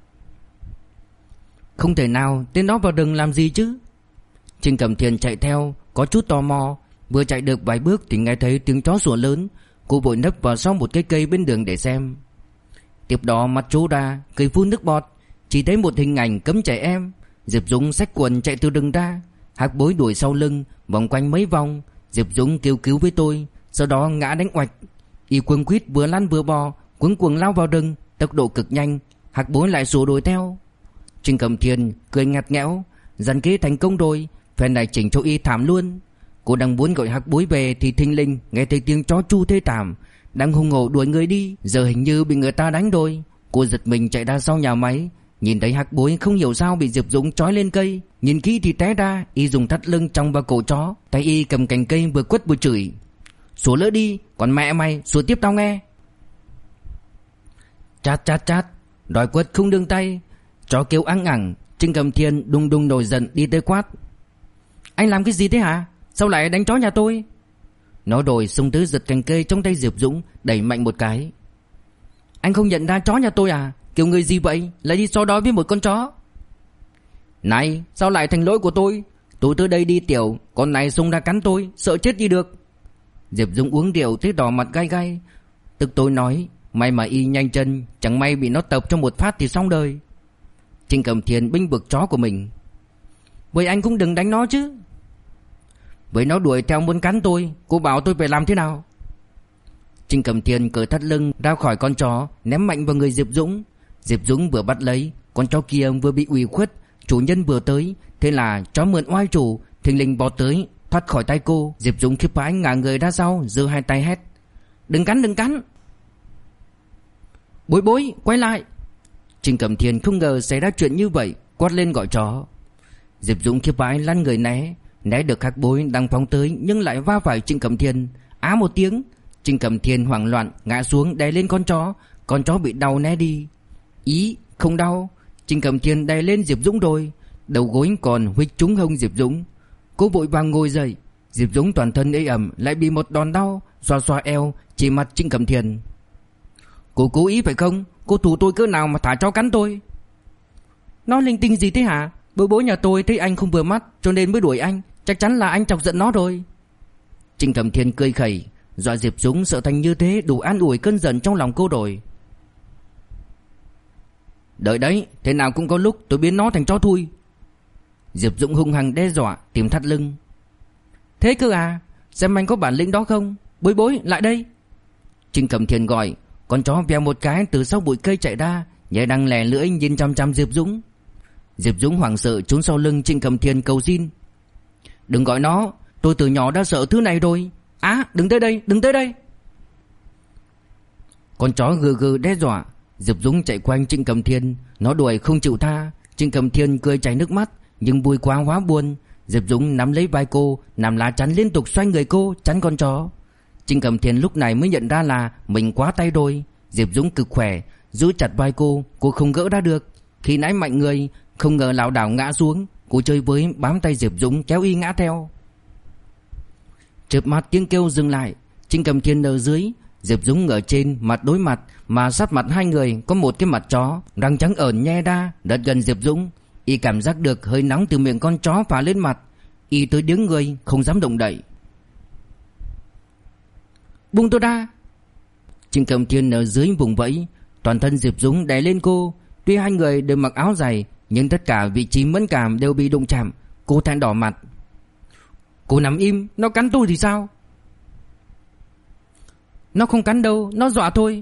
Không thể nào, tên đó vào rừng làm gì chứ? Trình Cẩm Thiền chạy theo, có chút tò mò. Vừa chạy được vài bước thì nghe thấy tiếng chó sủa lớn. Cô vội nấp vào sau một cái cây bên đường để xem. Tiếp đó mắt trố ra, cười phun nước bọt. Chỉ thấy một hình ảnh cấm trẻ em. Diệp Dũng xách quần chạy từ rừng ra. Hắc Bối đuổi sau lưng, vòng quanh mấy vòng. Diệp Dũng kêu cứu với tôi, sau đó ngã đánh oạch. Y quấn quýt vừa lăn vừa bò, cuống cuồng lao vào rừng, tốc độ cực nhanh. Hắc Bối lại sủa đuổi theo. Trình Cẩm Thiền cười ngặt nghẽo, dàn kế thành công rồi, phen này chỉnh cho y thảm luôn. Cô đang muốn gọi Hắc Bối về thì thình lình nghe thấy tiếng chó chu thê thảm, đang hùng hổ đuổi người đi, giờ hình như bị người ta đánh rồi. Cô giật mình chạy ra sau nhà máy, nhìn thấy Hắc Bối không hiểu sao bị Diệp Dũng trói lên cây, nhìn kỹ thì té ra y dùng thắt lưng chòng vào cổ chó, tay y cầm cành cây vừa quất vừa chửi. Sủa lỡ đi, còn mẹ mày sủa tiếp tao nghe. Chát chát chát, đòi quất không đương tay. Chó kêu ăng ẳng. Trình Cẩm Thiền đùng đùng nổi giận đi tới quát. Anh làm cái gì thế hả? Sao lại đánh chó nhà tôi? Nói rồi xông tới giật cành cây trong tay Diệp Dũng, đẩy mạnh một cái. Anh không nhận ra chó nhà tôi à? Kiểu người gì vậy? Lại đi so đói với một con chó? Này, sao lại thành lỗi của tôi? Tôi tới đây đi tiểu, con này xông ra cắn tôi, sợ chết đi được. Diệp Dũng uống rượu thấy đỏ mặt gai gai. Tức tôi nói, may mà y nhanh chân, chẳng may bị nó tập trong một phát thì xong đời. Trình Cẩm Thiên bênh vực chó của mình. Vậy anh cũng đừng đánh nó chứ. Với nó đuổi theo muốn cắn tôi, cô bảo tôi phải làm thế nào? Trình Cẩm Thiên cởi thắt lưng ra khỏi con chó, ném mạnh vào người Diệp Dũng. Diệp Dũng vừa bắt lấy, con chó kia vừa bị ủy khuất, chủ nhân vừa tới, thế là chó mượn oai chủ, thình lình bò tới, thoát khỏi tay cô. Diệp Dũng khiếp vãi ngả người ra sau, giơ hai tay hét: Đừng cắn, đừng cắn. Bối bối, quay lại. Trình Cẩm Thiên không ngờ xảy ra chuyện như vậy, quát lên gọi chó. Diệp Dũng khiếp vãi lăn người né được Hắc Bối đang phóng tới nhưng lại va phải Trình Cẩm Thiên. Á một tiếng, Trình Cẩm Thiên hoảng loạn ngã xuống đè lên con chó bị đau né đi. Ý, không đau. Trình Cẩm Thiên đè lên Diệp Dũng rồi, đầu gối còn huých trúng hông Diệp Dũng. Cô vội vàng ngồi dậy. Diệp Dũng toàn thân ê ẩm lại bị một đòn đau, xoa xoa eo chỉ mặt Trình Cẩm Thiên. Cô cố ý phải không? Cô thù tôi cỡ nào mà thả chó cắn tôi? Nó linh tinh gì thế hả? Bố bố nhà tôi thấy anh không vừa mắt cho nên mới đuổi anh, chắc chắn là anh chọc giận nó rồi. Trình Cẩm Thiên cười khẩy, dọa Diệp Dũng sợ thành như thế đủ an ủi cơn giận trong lòng cô rồi. Đợi đấy, thế nào cũng có lúc tôi biến nó thành chó thui. Diệp Dũng hung hăng đe dọa tìm thắt lưng. Thế cơ à? Xem anh có bản lĩnh đó không? Bối bối, lại đây. Trình Cẩm Thiên gọi. Con chó vèo một cái từ sau bụi cây chạy ra, nhảy đằng lè lưỡi nhìn chăm chăm Diệp Dũng. Diệp Dũng hoảng sợ trốn sau lưng Trình Cẩm Thiên cầu xin. Đừng gọi nó, tôi từ nhỏ đã sợ thứ này rồi. Á, đừng tới đây, đừng tới đây. Con chó gừ gừ đe dọa. Diệp Dũng chạy quanh Trình Cẩm Thiên, nó đuổi không chịu tha. Trình Cẩm Thiên cười chảy nước mắt, nhưng vui quá hóa buồn. Diệp Dũng nắm lấy vai cô, nằm lá chắn liên tục xoay người cô chắn con chó. Trình Cẩm Thiên lúc này mới nhận ra là mình quá tay rồi. Diệp Dũng cực khỏe, giữ chặt vai cô không gỡ ra được. Khi nãy mạnh người, không ngờ lảo đảo ngã xuống. Cô chơi với bám tay Diệp Dũng kéo y ngã theo. Chớp mắt tiếng kêu dừng lại. Trình Cẩm Thiên ở dưới, Diệp Dũng ở trên, mặt đối mặt, mà sát mặt hai người có một cái mặt chó, răng trắng ởn nhe ra, rất gần Diệp Dũng. Y cảm giác được hơi nóng từ miệng con chó phả lên mặt. Y tới đứng người, không dám động đậy. Buông tôi ra. Trình Cẩm Thiên ở dưới vùng vẫy, toàn thân Diệp Dũng đè lên cô. Tuy hai người đều mặc áo dày, nhưng tất cả vị trí mẫn cảm đều bị đụng chạm. Cô than đỏ mặt. Cô nằm im, nó cắn tôi thì sao? Nó không cắn đâu, nó dọa thôi.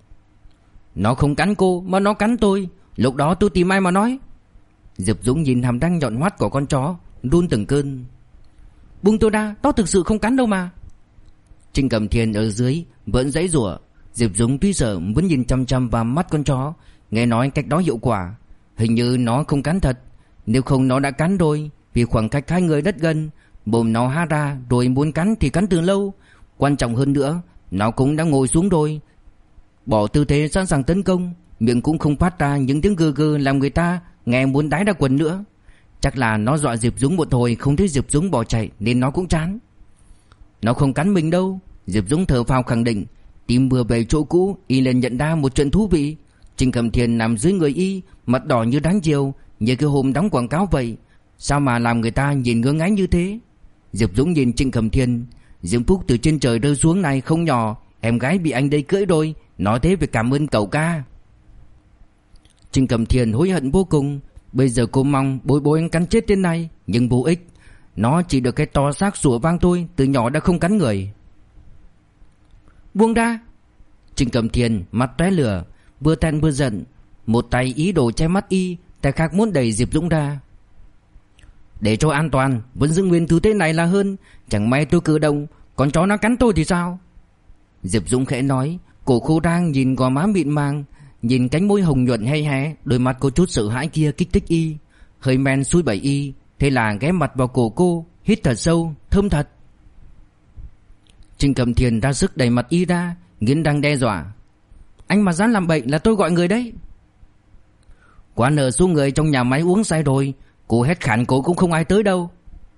Nó không cắn cô mà nó cắn tôi, lúc đó tôi tìm ai mà nói? Diệp Dũng nhìn hàm răng nhọn hoắt của con chó, run từng cơn. Buông tôi ra, nó thực sự không cắn đâu mà. Trình Cẩm Thiên ở dưới vẫn giãy giụa. Diệp Dũng tuy sợ vẫn nhìn chăm chăm vào mắt con chó. Nghe nói cách đó hiệu quả, hình như nó không cắn thật. Nếu không nó đã cắn rồi, vì khoảng cách hai người rất gần. Mồm nó há ra rồi muốn cắn thì cắn từ lâu. Quan trọng hơn nữa, nó cũng đã ngồi xuống rồi, bỏ tư thế sẵn sàng tấn công. Miệng cũng không phát ra những tiếng gừ gừ làm người ta nghe muốn đái ra quần nữa. Chắc là nó dọa Diệp Dũng một hồi, không thấy Diệp Dũng bỏ chạy nên nó cũng chán. Nó không cắn mình đâu. Diệp Dũng thở phào khẳng định. Tìm vừa về chỗ cũ, y liền nhận ra một chuyện thú vị. Trình Cẩm Thiên nằm dưới người y, mặt đỏ như đáng chiều, như cái hôm đóng quảng cáo vậy. Sao mà làm người ta nhìn ngứa ngáy như thế? Diệp Dũng nhìn Trình Cẩm Thiên. Diễm phúc từ trên trời rơi xuống này không nhỏ. Em gái bị anh đây cưỡi rồi, nói thế phải cảm ơn cậu ca. Trình Cẩm Thiên hối hận vô cùng. Bây giờ cô mong bối bối anh cắn chết tên này, nhưng vô ích. Nó chỉ được cái to xác sủa vang thôi, từ nhỏ đã không cắn người. Buông ra. Trình Cẩm Thiên mắt tóe lửa, vừa thẹn vừa giận. Một tay ý đồ che mắt y, tay khác muốn đẩy Diệp Dũng ra. Để cho an toàn, vẫn giữ nguyên tư thế này là hơn. Chẳng may tôi cử động, con chó nó cắn tôi thì sao? Diệp Dũng khẽ nói, cổ khô đang nhìn gò má mịn màng, nhìn cánh môi hồng nhuận hay hé, đôi mắt có chút sợ hãi kia kích thích y. Hơi men xui bẩy y, thế là ghé mặt vào cổ cô, hít thật sâu, thơm thật. Trình Cẩm Thiên ra sức đẩy mặt y ra, nghiến răng đe dọa. Anh mà dám làm bậy là tôi gọi người đấy. Quá nợ số người trong nhà máy uống say rồi, cô hét khản cổ cũng không ai tới đâu.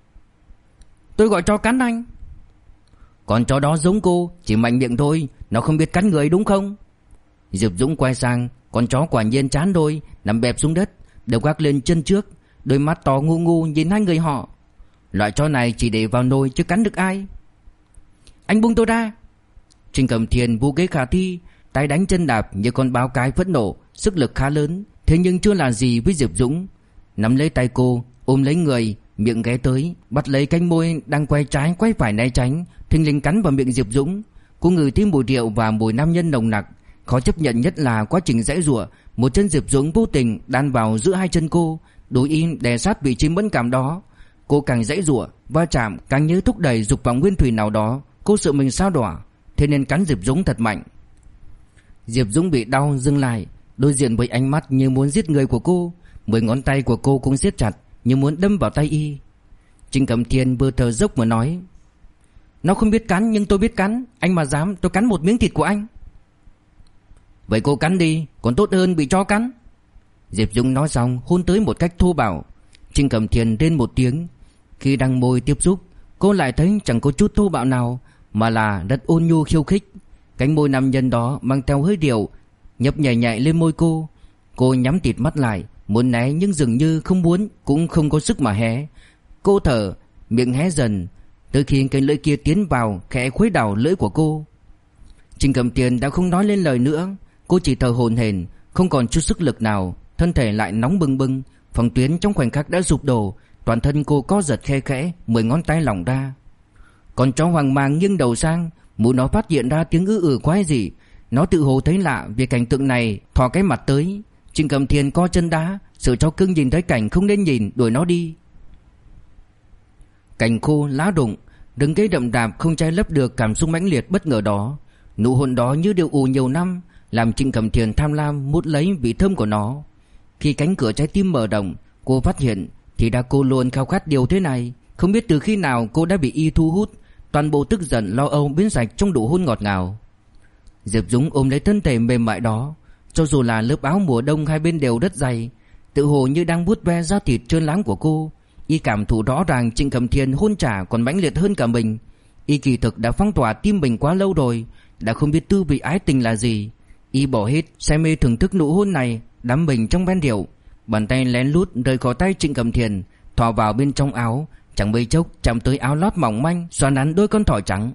Tôi gọi chó cắn anh. Con chó đó giống cô, chỉ mạnh miệng thôi, nó không biết cắn người đúng không? Diệp Dũng quay sang, con chó quả nhiên chán rồi, nằm bẹp xuống đất, đầu gác lên chân trước, đôi mắt to ngu ngu nhìn hai người họ. Loại chó này chỉ để vào nồi chứ cắn được ai. Anh buông tôi ra. Trình Cẩm Thiên vu kế khả thi, tay đánh chân đạp như con báo cái phẫn nộ, sức lực khá lớn, thế nhưng chưa là gì với Diệp Dũng. Nắm lấy tay cô, ôm lấy người, miệng ghé tới, bắt lấy cánh môi đang quay trái quay phải né tránh, thình lình cắn vào miệng Diệp Dũng. Cô ngửi thấy mùi rượu và mùi nam nhân nồng nặc. Khó chấp nhận nhất là quá trình giãy giụa, một chân Diệp Dũng vô tình đan vào giữa hai chân cô, đối im đè sát vị trí mẫn cảm đó. Cô càng giãy giụa, va chạm càng nhớ thúc đẩy dục vọng nguyên thủy nào đó. Cô sợ mình sao đỏ, thế nên cắn Diệp Dũng thật mạnh. Diệp Dũng bị đau dừng lại, đối diện với ánh mắt như muốn giết người của cô. 10 ngón tay của cô cũng siết chặt như muốn đâm vào tay y. Trình Cẩm Thiên vừa thở dốc mà nói: Nó không biết cắn nhưng tôi biết cắn. Anh mà dám tôi cắn một miếng thịt của anh. Vậy cô cắn đi, còn tốt hơn bị chó cắn. Diệp Dũng nói xong hôn tới một cách thô bạo. Trình Cẩm Thiên rên một tiếng. Khi đang môi tiếp xúc, cô lại thấy chẳng có chút thô bạo nào, mà là rất ôn nhu khiêu khích. Cánh môi nam nhân đó mang theo hơi điệu nhấp nhẹ nhẹ lên môi cô. Cô nhắm tịt mắt lại, muốn né nhưng dường như không muốn cũng không có sức mà hé. Cô thở, miệng hé dần, tới khi cái lưỡi kia tiến vào khẽ khuấy đảo lưỡi của cô. Trình Cẩm Thiên đã không nói lên lời nữa. Cô chỉ thở hổn hển, không còn chút sức lực nào, thân thể lại nóng bừng bừng, phòng tuyến trong khoảnh khắc đã sụp đổ, toàn thân cô co giật khe khẽ, 10 ngón tay lỏng ra. Con chó hoang mang nghiêng đầu sang, mũi nó phát hiện ra tiếng quái gì. Nó tự hồ thấy lạ vì cảnh tượng này, thò cái mặt tới. Trình Cẩm Thiên co chân đá, sợ chó cưng nhìn thấy cảnh không nên nhìn, đuổi nó đi. Cành khô lá rụng, rừng cây đậm đạp không che lấp được cảm xúc mãnh liệt bất ngờ đó. Nụ hôn đó như điều ủ nhiều năm, làm Trình Cẩm Thiên tham lam mút lấy vị thơm của nó. Khi cánh cửa trái tim mở rộng, cô phát hiện thì đã cô luôn khao khát điều thế này. Không biết từ khi nào cô đã bị y thu hút, toàn bộ tức giận lo âu biến sạch trong nụ hôn ngọt ngào. Diệp Dũng ôm lấy thân thể mềm mại đó, cho dù là lớp áo mùa đông hai bên đều rất dày, tự hồ như đang vuốt ve da thịt trơn láng của cô. Y cảm thụ rõ ràng Trình Cẩm Thiên hôn trả còn mãnh liệt hơn cả mình. Y kỳ thực đã phong tỏa tim mình quá lâu rồi, đã không biết tư vị ái tình là gì. Y bỏ hết say mê thưởng thức nụ hôn này, đắm mình trong ven rượu. Bàn tay lén lút rời khỏi tay Trình Cẩm Thiên, thò vào bên trong áo, chẳng mấy chốc chạm tới áo lót mỏng manh xoa nắn đôi con thỏ trắng.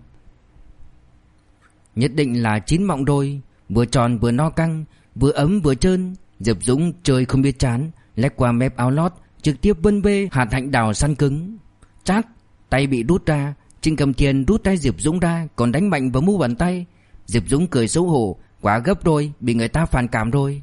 Nhất định là chín mọng rồi, vừa tròn vừa no căng, vừa ấm vừa trơn. Diệp Dũng chơi không biết chán, lách qua mép áo lót, trực tiếp vân vê hạt hạnh đào săn cứng. Chát, tay bị rút ra. Trình Cẩm Thiên rút tay Diệp Dũng ra, còn đánh mạnh vào mu bàn tay. Diệp Dũng cười xấu hổ, quá gấp rồi, bị người ta phản cảm rồi.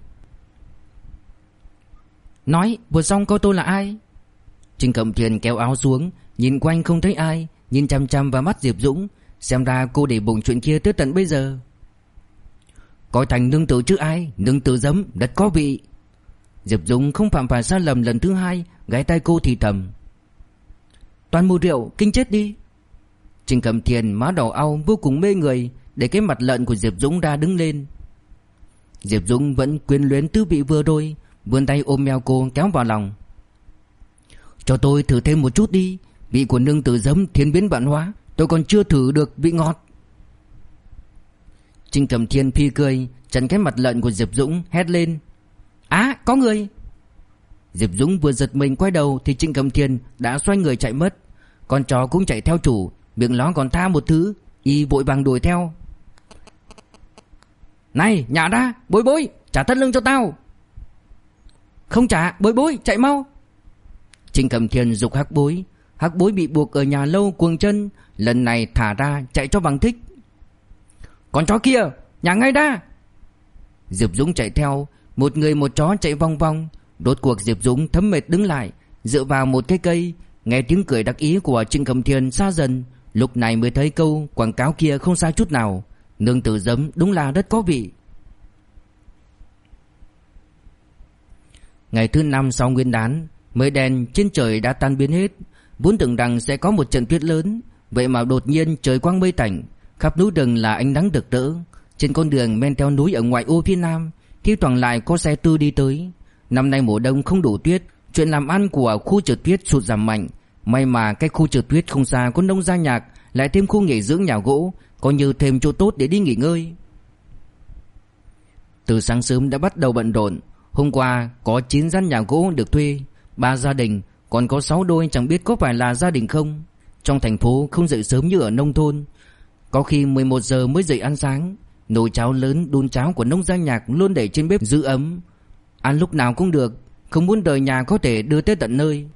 Nói vừa xong câu tôi là ai? Trình Cẩm Thiên kéo áo xuống, nhìn quanh không thấy ai, nhìn chăm chăm vào mắt Diệp Dũng. Xem ra cô để bụng chuyện kia tới tận bây giờ. Coi thành nương tử chứ ai, nương tử giấm rất có vị. Diệp Dũng không phạm phải sai lầm lần thứ hai, gáy tay cô thì thầm: Toàn mùi rượu, kinh chết đi. Trình Cẩm Thiên má đỏ au vô cùng mê người, để cái mặt lợn của Diệp Dũng ra đứng lên. Diệp Dũng vẫn quyến luyến tư vị vừa rồi, vươn tay ôm eo cô kéo vào lòng. Cho tôi thử thêm một chút đi, vị của nương tử giấm thiên biến vạn hóa, tôi còn chưa thử được vị ngọt. Trình Cẩm Thiên phi cười, chặn cái mặt lợn của Diệp Dũng, hét lên: Á, có người! Diệp Dũng vừa giật mình quay đầu thì Trình Cẩm Thiên đã xoay người chạy mất. Con chó cũng chạy theo chủ, miệng nó còn tha một thứ, y vội vàng đuổi theo. Này, nhả ra, Bối Bối, trả thắt lưng cho tao. Không trả, Bối Bối, chạy mau. Trình Cẩm Thiên giục Hắc Bối. Hắc Bối bị buộc ở nhà lâu cuồng chân, lần này thả ra chạy cho bằng thích. Con chó kia, nhả ngay ra. Diệp Dũng chạy theo, một người một chó chạy vòng vòng. Đột cuộc Diệp Dũng thấm mệt đứng lại, dựa vào một cái cây, nghe tiếng cười đắc ý của Trình Cẩm Thiên xa dần. Lúc này mới thấy câu quảng cáo kia không sai chút nào, nương tử giấm đúng là rất có vị. Ngày thứ 5 sau Nguyên đán, mây đen trên trời đã tan biến hết. Vốn tưởng rằng sẽ có một trận tuyết lớn, vậy mà đột nhiên trời quang mây tạnh, khắp núi rừng là ánh nắng rực rỡ. Trên con đường men theo núi ở ngoại ô phía nam, thi thoảng lại có xe tư đi tới. Năm nay mùa đông không đủ tuyết, chuyện làm ăn của khu trượt tuyết sụt giảm mạnh. May mà cái khu trượt tuyết không xa có nông gia nhạc, lại thêm khu nghỉ dưỡng nhà gỗ, coi như thêm chỗ tốt để đi nghỉ ngơi. Từ sáng sớm đã bắt đầu bận rộn. Hôm qua có 9 gian nhà gỗ được thuê, 3 gia đình Còn có 6 đôi chẳng biết có phải là gia đình không. Trong thành phố không dậy sớm như ở nông thôn. Có khi 11 giờ mới dậy ăn sáng. Nồi cháo lớn đun cháo của nông gia Nhạc luôn để trên bếp giữ ấm. Ăn lúc nào cũng được, không muốn đời nhà có thể đưa tới tận nơi.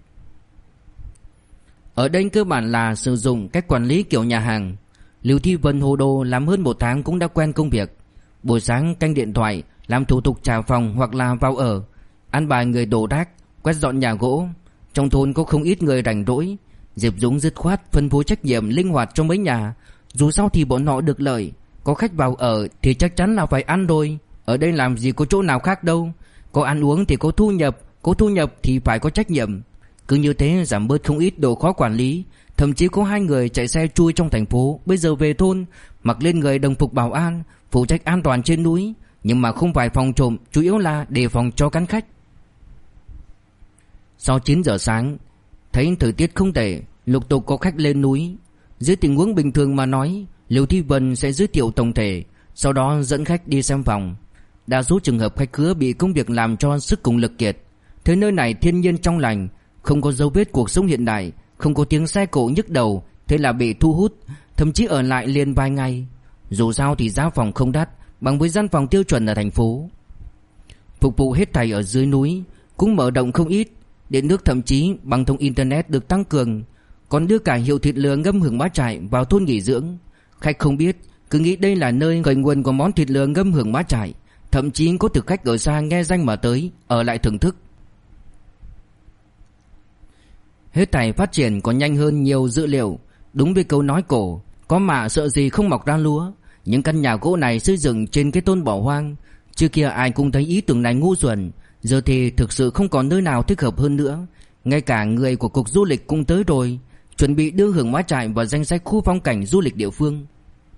Ở đây cơ bản là sử dụng cách quản lý kiểu nhà hàng. Lưu Thi Vân hồ đồ làm hơn 1 tháng cũng đã quen công việc. Buổi sáng canh điện thoại, làm thủ tục trả phòng hoặc là vào ở, ăn bài người đổ rác, quét dọn nhà gỗ. Trong thôn có không ít người rảnh rỗi. Diệp Dũng dứt khoát phân phối trách nhiệm linh hoạt cho mấy nhà. Dù sao thì bọn họ được lợi, có khách vào ở thì chắc chắn là phải ăn rồi. Ở đây làm gì có chỗ nào khác đâu. Có ăn uống thì có thu nhập thì phải có trách nhiệm. Cứ như thế giảm bớt không ít độ khó quản lý. Thậm chí có 2 người chạy xe chui trong thành phố, bây giờ về thôn mặc lên người đồng phục bảo an, phụ trách an toàn trên núi, nhưng mà không phải phòng trộm, chủ yếu là đề phòng cho cắn khách. Sau 9 giờ sáng, thấy thời tiết không tệ, lục tục có khách lên núi. Dưới tình huống bình thường mà nói, Lưu Thi Vân sẽ giới thiệu tổng thể, sau đó dẫn khách đi xem phòng. Đa số trường hợp khách khứa bị công việc làm cho sức cùng lực kiệt. Thế nơi này thiên nhiên trong lành, không có dấu vết cuộc sống hiện đại, không có tiếng xe cộ nhức đầu, thế là bị thu hút, thậm chí ở lại liền vài ngày. Dù sao thì giá phòng không đắt, bằng với gian phòng tiêu chuẩn ở thành phố. Phục vụ hết thảy ở dưới núi cũng mở rộng không ít, điện nước thậm chí băng thông internet được tăng cường, còn đưa cả hiệu thịt lừa ngâm hưởng mã trải vào thôn nghỉ dưỡng. Khách không biết, cứ nghĩ đây là nơi khởi nguồn của món thịt lừa ngâm hưởng mã trải, thậm chí có thực khách ở xa nghe danh mà tới, ở lại thưởng thức. Hết thảy phát triển còn nhanh hơn nhiều dữ liệu. Đúng với câu nói cổ, có mạ sợ gì không mọc ra lúa. Những căn nhà gỗ này xây dựng trên cái thôn bỏ hoang. Trước kia ai cũng thấy ý tưởng này ngu xuẩn, giờ thì thực sự không còn nơi nào thích hợp hơn nữa. Ngay cả người của cục du lịch cũng tới rồi, chuẩn bị đưa hưởng mã trại vào danh sách khu phong cảnh du lịch địa phương.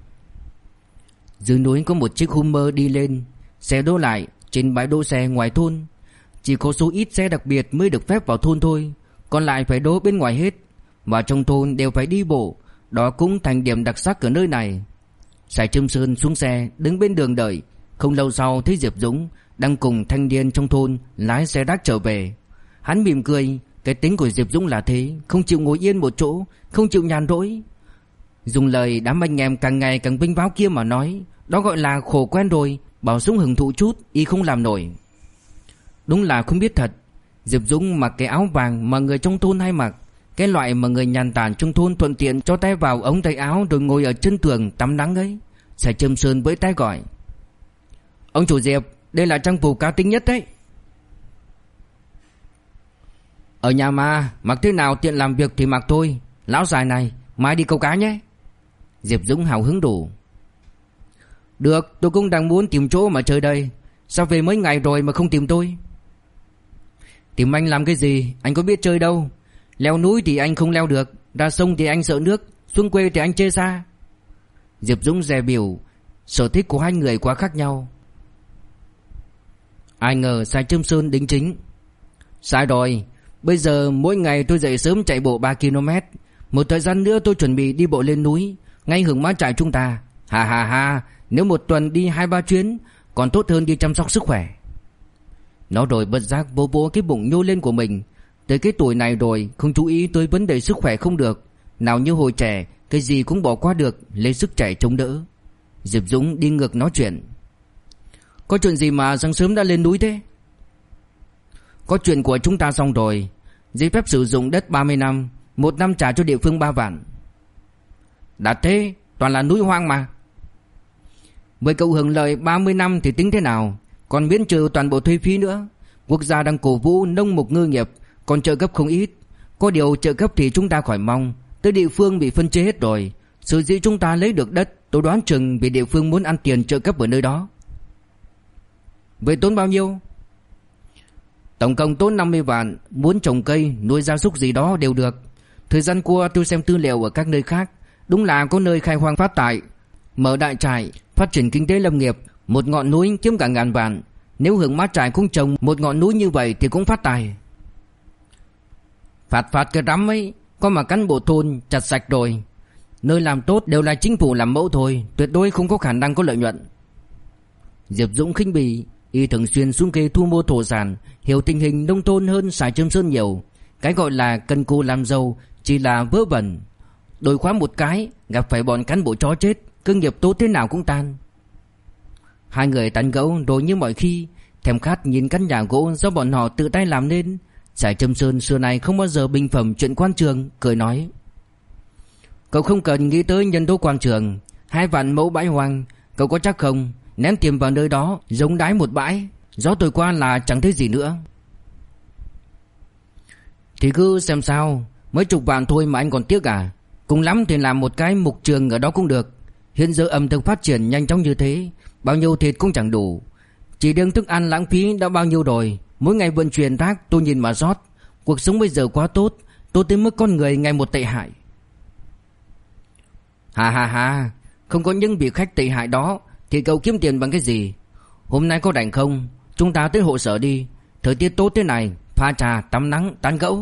Dưới núi có một chiếc Hummer đi lên, xe đỗ lại trên bãi đỗ xe ngoài thôn. Chỉ có số ít xe đặc biệt mới được phép vào thôn thôi, còn lại phải đỗ bên ngoài hết. Và trong thôn đều phải đi bộ, đó cũng thành điểm đặc sắc ở nơi này. Sài Trâm Sơn xuống xe đứng bên đường đợi. Không lâu sau thấy Diệp Dũng đang cùng thanh niên trong thôn lái xe rác trở về. Hắn mỉm cười, cái tính của Diệp Dũng là thế, không chịu ngồi yên một chỗ, không chịu nhàn rỗi. Dùng lời đám anh em càng ngày càng vinh váo kia mà nói, đó gọi là khổ quen rồi, bảo Dũng hưởng thụ chút y không làm nổi. Đúng là không biết thật. Diệp Dũng mặc cái áo vàng mà người trong thôn hay mặc, cái loại mà người nhàn tản trong thôn thuận tiện cho tay vào ống tay áo rồi ngồi ở chân tường tắm nắng ấy. Sài Trâm Sơn với tay gọi: "Ông chủ Diệp, đây là trang phục cá tính nhất đấy." "Ở nhà mà, mặc thế nào tiện làm việc thì mặc thôi. Lão già này, mai đi câu cá nhé." Diệp Dũng hào hứng đủ. "Được, tôi cũng đang muốn tìm chỗ mà chơi đây. Sao về mấy ngày rồi mà không tìm tôi?" "Tìm anh làm cái gì, anh có biết chơi đâu. Leo núi thì anh không leo được, ra sông thì anh sợ nước, xuống quê thì anh chê xa." Diệp Dũng dè biểu, sở thích của hai người quá khác nhau. Ai ngờ Sài Trâm Sơn đính chính: "Sai rồi, bây giờ mỗi ngày tôi dậy sớm chạy bộ 3 km. Một thời gian nữa tôi chuẩn bị đi bộ lên núi, ngay hưởng mã trại chúng ta. Ha ha ha, nếu một tuần đi 2-3 chuyến, còn tốt hơn đi chăm sóc sức khỏe." Nó rồi bất giác vỗ vỗ cái bụng nhô lên của mình. Tới cái tuổi này rồi, không chú ý tới vấn đề sức khỏe không được. Nào như hồi trẻ, cái gì cũng bỏ qua được, lấy sức trẻ chống đỡ. Diệp Dũng đi ngược nói chuyện: "Có chuyện gì mà sáng sớm đã lên núi thế?" "Có chuyện của chúng ta xong rồi. Giấy phép sử dụng đất 30 năm, 1 năm trả cho địa phương 3 vạn. Đã thế, toàn là núi hoang mà. Với cậu hưởng lợi 30 năm thì tính thế nào, còn miễn trừ toàn bộ thuế phí nữa. Quốc gia đang cổ vũ nông mục ngư nghiệp, còn trợ cấp không ít. Có điều trợ cấp thì chúng ta khỏi mong, tới địa phương bị phân chia hết rồi. Sở dĩ chúng ta lấy được đất, tôi đoán chừng vì địa phương muốn ăn tiền trợ cấp ở nơi đó." "Vậy tốn bao nhiêu?" "Tổng cộng tốn 50 vạn, muốn trồng cây, nuôi gia súc gì đó đều được. Thời gian qua tôi xem tư liệu ở các nơi khác, đúng là có nơi khai hoang phát tài, mở đại trại, phát triển kinh tế lâm nghiệp, một ngọn núi kiếm cả ngàn vạn. Nếu hưởng mã trại cũng trồng một ngọn núi như vậy thì cũng phát tài." Phạt cái rắm ấy, có mà cán bộ thôn chặt sạch rồi. Nơi làm tốt đều là chính phủ làm mẫu thôi, tuyệt đối không có khả năng có lợi nhuận. Diệp Dũng khinh bỉ, y thường xuyên xuống kê thu mua thổ sản, hiểu tình hình nông thôn hơn Sài Trâm Sơn nhiều. Cái gọi là cân cù làm dâu chỉ là vớ vẩn. Đôi khóa một cái, gặp phải bọn cán bộ chó chết, cơ nghiệp tốt thế nào cũng tan. Hai người tán gẫu rồi như mọi khi, thèm khát nhìn căn nhà gỗ do bọn họ tự tay làm nên. Sài Trâm Sơn xưa này không bao giờ bình phẩm chuyện quan trường, cười nói: Cậu không cần nghĩ tới nhân tố quan trường. 2 vạn mẫu bãi hoang, cậu có chắc không? Ném tiền vào nơi đó giống đái một bãi, gió thổi qua là chẳng thấy gì nữa. Thì cứ xem sao, mấy chục vạn thôi mà anh còn tiếc à? Cùng lắm thì làm một cái mục trường ở đó cũng được. Hiện giờ ẩm thực phát triển nhanh chóng như thế, bao nhiêu thịt cũng chẳng đủ. Chỉ riêng thức ăn lãng phí đã bao nhiêu rồi. Mỗi ngày vận chuyển rác tôi nhìn mà rót. Cuộc sống bây giờ quá tốt, tốt tới mức con người ngày một tệ hại. Ha, không có những vị khách tệ hại đó thì cậu kiếm tiền bằng cái gì? Hôm nay có rảnh không? Chúng ta tới hội sở đi. Thời tiết tốt thế này, pha trà, tắm nắng, tán gẫu.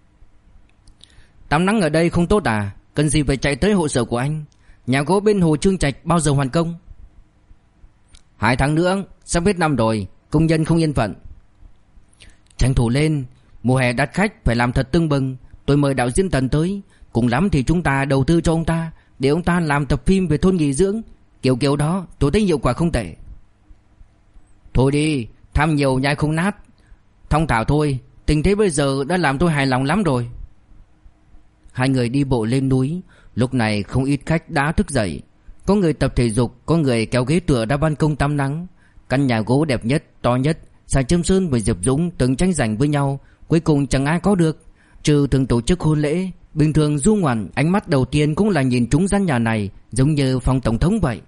Tắm nắng ở đây không tốt à? Cần gì phải chạy tới hội sở của anh? Nhà gỗ bên hồ Trương Trạch bao giờ hoàn công? 2 tháng nữa, sắp hết năm rồi, công nhân không yên phận. Tranh thủ lên, mùa hè đắt khách phải làm thật tưng bừng. Tôi mời đạo diễn Tần tới, cùng lắm thì chúng ta đầu tư cho ông ta, để ông ta làm tập phim về thôn nghỉ dưỡng. Kiểu đó tôi thấy hiệu quả không tệ. Thôi đi, tham nhiều nhai không nát. Thong thả thôi, tình thế bây giờ đã làm tôi hài lòng lắm rồi. Hai người đi bộ lên núi. Lúc này không ít khách đã thức dậy. Có người tập thể dục, có người kéo ghế tựa ra ban công tắm nắng. Căn nhà gỗ đẹp nhất, to nhất, Sài Trâm Sơn và Diệp Dũng từng tranh giành với nhau, cuối cùng chẳng ai có được. Trừ thường tổ chức hôn lễ, bình thường du ngoạn, ánh mắt đầu tiên cũng là nhìn trúng gian nhà này, giống như phòng tổng thống vậy.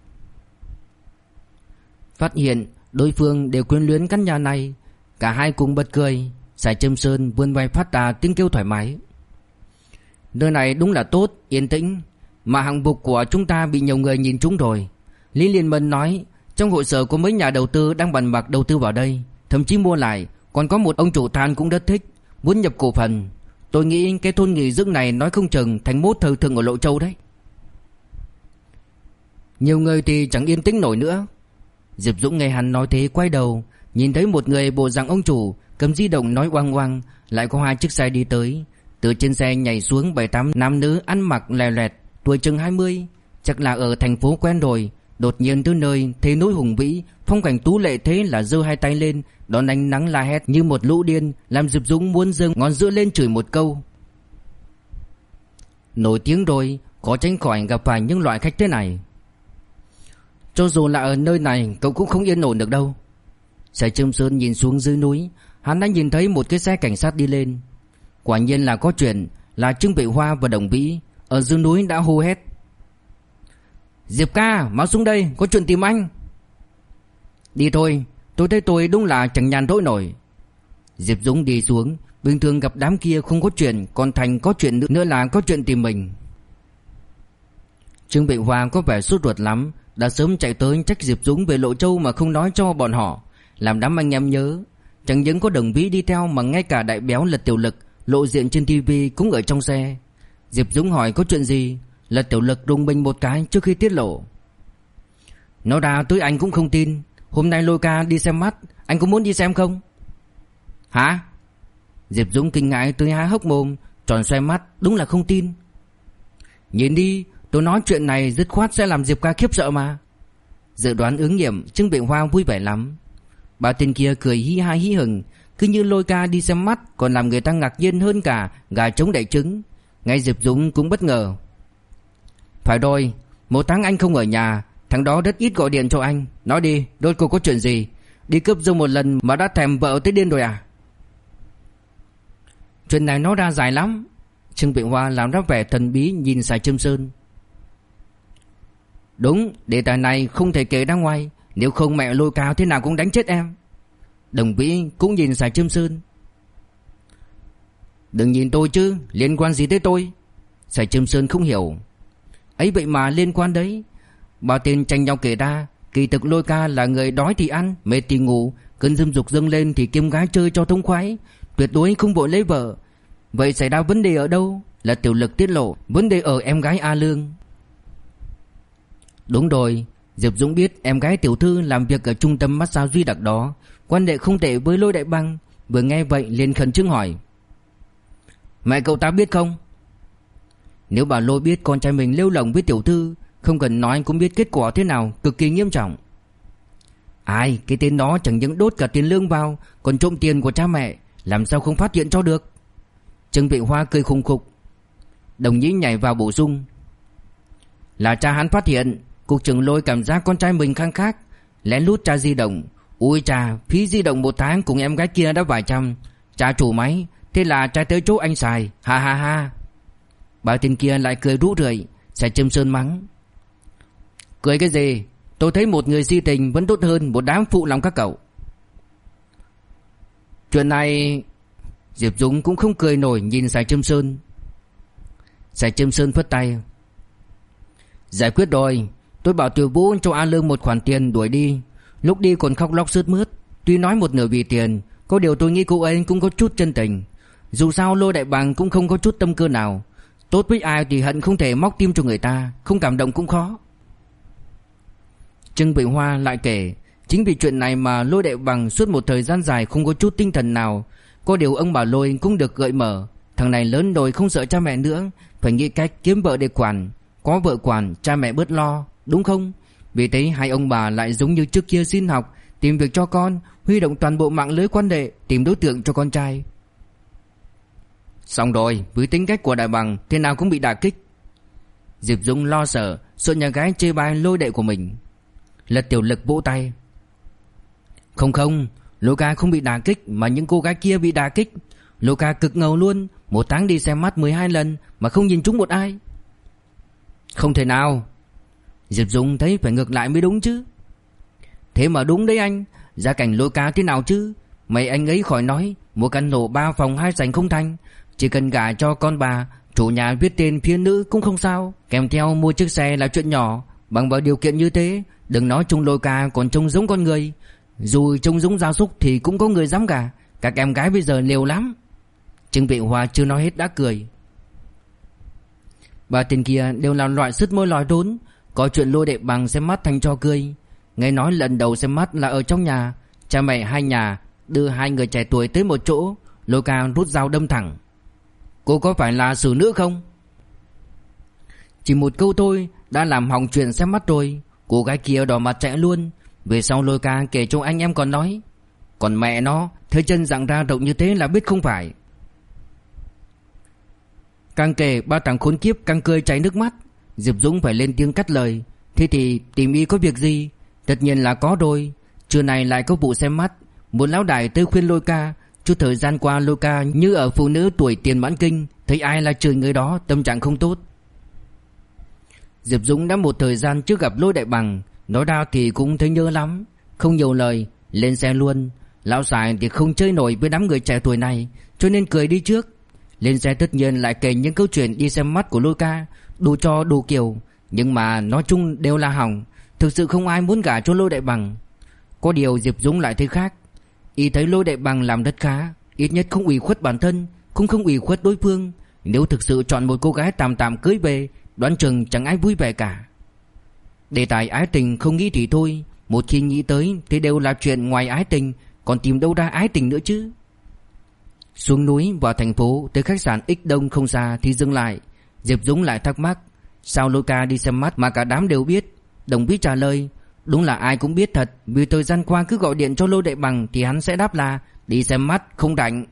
Phát hiện đối phương đều quyến luyến căn nhà này, cả hai cùng bật cười. Sài Trâm Sơn vươn vai phát ra tiếng kêu thoải mái. Nơi này đúng là tốt, yên tĩnh, mà hạng mục của chúng ta bị nhiều người nhìn trúng rồi. Lý Liên Mân nói trong hội sở có mấy nhà đầu tư đang bàn bạc đầu tư vào đây, thậm chí mua lại. Còn có một ông chủ than cũng rất thích, muốn nhập cổ phần. Tôi nghĩ cái thôn nghỉ dưỡng này nói không chừng thành mốt thời thượng ở Lộ Châu đấy. Nhiều người thì chẳng yên tĩnh nổi nữa. Diệp Dũng nghe hắn nói thế quay đầu, nhìn thấy một người bộ dạng ông chủ cầm di động nói oang oang. Lại có 2 chiếc xe đi tới. Từ trên xe nhảy xuống 7-8 nam nữ ăn mặc lè loẹt, tuổi chừng 20, chắc là ở thành phố quen rồi. Đột nhiên tới nơi thấy núi hùng vĩ, phong cảnh tú lệ thế là giơ 2 tay lên đón ánh nắng la hét như một lũ điên, làm Diệp Dũng muốn giơ ngón giữa lên chửi một câu. Nổi tiếng rồi, khó tránh khỏi gặp phải những loại khách thế này. Cho dù là ở nơi này cậu cũng không yên ổn được đâu. Sài Trâm Sơn nhìn xuống dưới núi, hắn đã nhìn thấy một cái xe cảnh sát đi lên. Quả nhiên là có chuyện, là Trương Vệ Hoa và Đồng Vĩ ở dưới núi đã hô hét: Diệp ca, mau xuống đây, có chuyện tìm anh. Đi thôi, tôi thấy tôi đúng là chẳng nhàn rỗi nổi. Diệp Dũng đi xuống. Bình thường gặp đám kia không có chuyện, còn Thành có chuyện nữa là có chuyện tìm mình. Trương Vệ Hoa có vẻ sốt ruột lắm, đã sớm chạy tới trách Diệp Dũng về Lộ Châu mà không nói cho bọn họ, làm đám anh em nhớ. Chẳng những có Đồng Vĩ đi theo mà ngay cả đại béo Lật Tiểu Lực lộ diện trên tivi cũng ở trong xe. Diệp Dũng hỏi có chuyện gì, Lật Tiểu Lực rung mình một cái trước khi tiết lộ. Nói ra tới anh cũng không tin. Hôm nay Lôi Ca đi xem mắt, anh có muốn đi xem không? Hả? Diệp Dũng kinh ngạc tới há hốc mồm, tròn xoe mắt, đúng là không tin. Nhìn đi, tôi nói chuyện này dứt khoát sẽ làm Diệp ca khiếp sợ mà. Dự đoán ứng nghiệm, Trương Vệ Hoa vui vẻ lắm. Bà tên kia cười hí ha hí hửng, cứ như Lôi Ca đi xem mắt còn làm người ta ngạc nhiên hơn cả gà trống đẻ trứng. Ngay Diệp Dũng cũng bất ngờ. Phải rồi, 1 tháng anh không ở nhà, thằng đó rất ít gọi điện cho anh. Nói đi, đôi cô có chuyện gì? Đi cướp dâu một lần mà đã thèm vợ tới điên rồi à? Chuyện này nói ra dài lắm. Trương Vệ Hoa làm ra vẻ thần bí nhìn Sài Trâm Sơn. Đúng, đề tài này không thể kể ra ngoài, nếu không mẹ Lôi Ca thế nào cũng đánh chết em. Đồng Vĩ cũng nhìn Sài Trâm Sơn. Đừng nhìn tôi chứ, liên quan gì tới tôi? Sài Trâm Sơn không hiểu. Ấy vậy mà liên quan đấy. Bao tên tranh nhau kể ra, kỳ thực Lôi Ca là người đói thì ăn, mệt thì ngủ, cơn dâm dục dâng lên thì kiếm gái chơi cho thông khoái, tuyệt đối không vội lấy vợ. Vậy xảy ra vấn đề ở đâu? Là Tiểu Lực tiết lộ, vấn đề ở em gái A Lương. Đúng rồi, Diệp Dũng biết em gái tiểu thư làm việc ở trung tâm massage Duy Đặc đó, quan hệ không tệ với Lôi Đại Băng. Vừa nghe vậy liền khẩn trương hỏi: Mẹ cậu ta biết không? Nếu bà Lôi biết con trai mình lêu lỏng với tiểu thư, không cần nói cũng biết kết quả thế nào, cực kỳ nghiêm trọng. Ai, cái tên đó chẳng những đốt cả tiền lương vào, còn trộm tiền của cha mẹ, làm sao không phát hiện cho được? Trương Vị Hoa cười khùng khục. Đồng Nhĩ nhảy vào bổ sung. Là cha hắn phát hiện. Cục trưởng Lôi cảm giác con trai mình khăng khác, lén lút tra di động. Ui cha, phí di động 1 tháng cùng em gái kia đã vài trăm. Cha chủ máy, thế là cha tới chỗ anh xài. Ha ha ha. Bà tên kia lại cười rũ rượi. Sài Trâm Sơn mắng. Cười cái gì? Tôi thấy một người si tình vẫn tốt hơn một đám phụ lòng các cậu. Chuyện này... Diệp Dũng cũng không cười nổi nhìn Sài Trâm Sơn. Sài Trâm Sơn phất tay. Giải quyết rồi. Tôi bảo Tiểu Vũ cho A Lương một khoản tiền đuổi đi. Lúc đi còn khóc lóc sướt mướt. Tuy nói một nửa vì tiền, có điều tôi nghĩ cô ấy cũng có chút chân tình. Dù sao Lôi Đại Bằng cũng không có chút tâm cơ nào. Tốt với ai thì hận không thể móc tim cho người ta, không cảm động cũng khó. Trương Vị Hoa lại kể, chính vì chuyện này mà Lôi Đại Bằng suốt một thời gian dài không có chút tinh thần nào. Có điều ông bà Lôi cũng được gợi mở. Thằng này lớn rồi không sợ cha mẹ nữa, phải nghĩ cách kiếm vợ để quản. Có vợ quản, cha mẹ bớt lo, đúng không? Vì thế hai ông bà lại giống như trước kia xin học, tìm việc cho con, huy động toàn bộ mạng lưới quan hệ, tìm đối tượng cho con trai. Xong rồi, với tính cách của Đại Bằng, thế nào cũng bị đả kích. Diệp Dũng lo sợ nhà gái chê bai Lôi đệ của mình. Lật Tiểu Lực vỗ tay. Không, Lôi ca không bị đả kích, mà những cô gái kia bị đả kích. Lôi ca cực ngầu luôn, 1 tháng đi xem mắt 12 lần mà không nhìn trúng một ai. Không thể nào. Diệp Dũng thấy phải ngược lại mới đúng chứ. Thế mà đúng đấy anh. Gia cảnh Lôi ca thế nào chứ? Mấy anh ấy khỏi nói, mua căn hộ 3 phòng 2 sảnh không thành. Chỉ cần gả cho con bà, chủ nhà viết tên phía nữ cũng không sao. Kèm theo mua chiếc xe là chuyện nhỏ. Bằng vào điều kiện như thế, đừng nói chung Lôi ca còn trông giống con người. Dù trông giống gia súc thì cũng có người dám gả. Các em gái bây giờ liều lắm. Trương Vị Hoa chưa nói hết đã cười. Ba tên kia đều là loại sứt môi lòi đốn. Có chuyện Lôi Đại Bằng xem mắt thành trò cười. Nghe nói lần đầu xem mắt là ở trong nhà. Cha mẹ hai nhà đưa hai người trẻ tuổi tới một chỗ. Lôi ca rút dao đâm thẳng. Cô có phải là xử nữ không? Chỉ một câu thôi đã làm hỏng chuyện xem mắt rồi. Cô gái kia đỏ mặt chạy luôn. Về sau Lôi ca kể cho anh em còn nói. Còn mẹ nó, thấy chân dạng ra rộng như thế là biết không phải. Càng kể ba thằng khốn kiếp càng cười chảy nước mắt. Diệp Dũng phải lên tiếng cắt lời. Thế thì tìm y có việc gì? Tất nhiên là có rồi. Trưa này lại có vụ xem mắt. Một lão đại tới khuyên Lôi ca. Chút thời gian qua Lôi ca như ở phụ nữ tuổi tiền mãn kinh, thấy ai là chửi người đó, tâm trạng không tốt. Diệp Dũng đã một thời gian trước gặp Lôi Đại Bằng. Nói ra thì cũng thấy nhớ lắm. Không nhiều lời, lên xe luôn. Lão Sài thì không chơi nổi với đám người trẻ tuổi này, cho nên cười đi trước. Lên xe tất nhiên lại kể những câu chuyện đi xem mắt của Lôi ca, đủ cho đủ kiểu. Nhưng mà nói chung đều là hỏng. Thực sự không ai muốn gả cho Lôi Đại Bằng. Có điều Diệp Dũng lại thấy khác. Y thấy Lôi Đại Bằng làm rất khá, ít nhất không ủy khuất bản thân, cũng không ủy khuất đối phương. Nếu thực sự chọn một cô gái tạm tạm cưới về, đoán chừng chẳng ai vui vẻ cả. Đề tài ái tình không nghĩ thì thôi, một khi nghĩ tới thì đều là chuyện ngoài ái tình, còn tìm đâu ra ái tình nữa chứ. Xuống núi vào thành phố, tới khách sạn X Đông không xa thì dừng lại. Diệp Dũng lại thắc mắc, sao Lôi ca đi xem mắt mà cả đám đều biết? Đồng Vĩ trả lời, đúng là ai cũng biết thật, vì thời gian qua cứ gọi điện cho Lôi Đại Bằng thì hắn sẽ đáp là đi xem mắt không rảnh.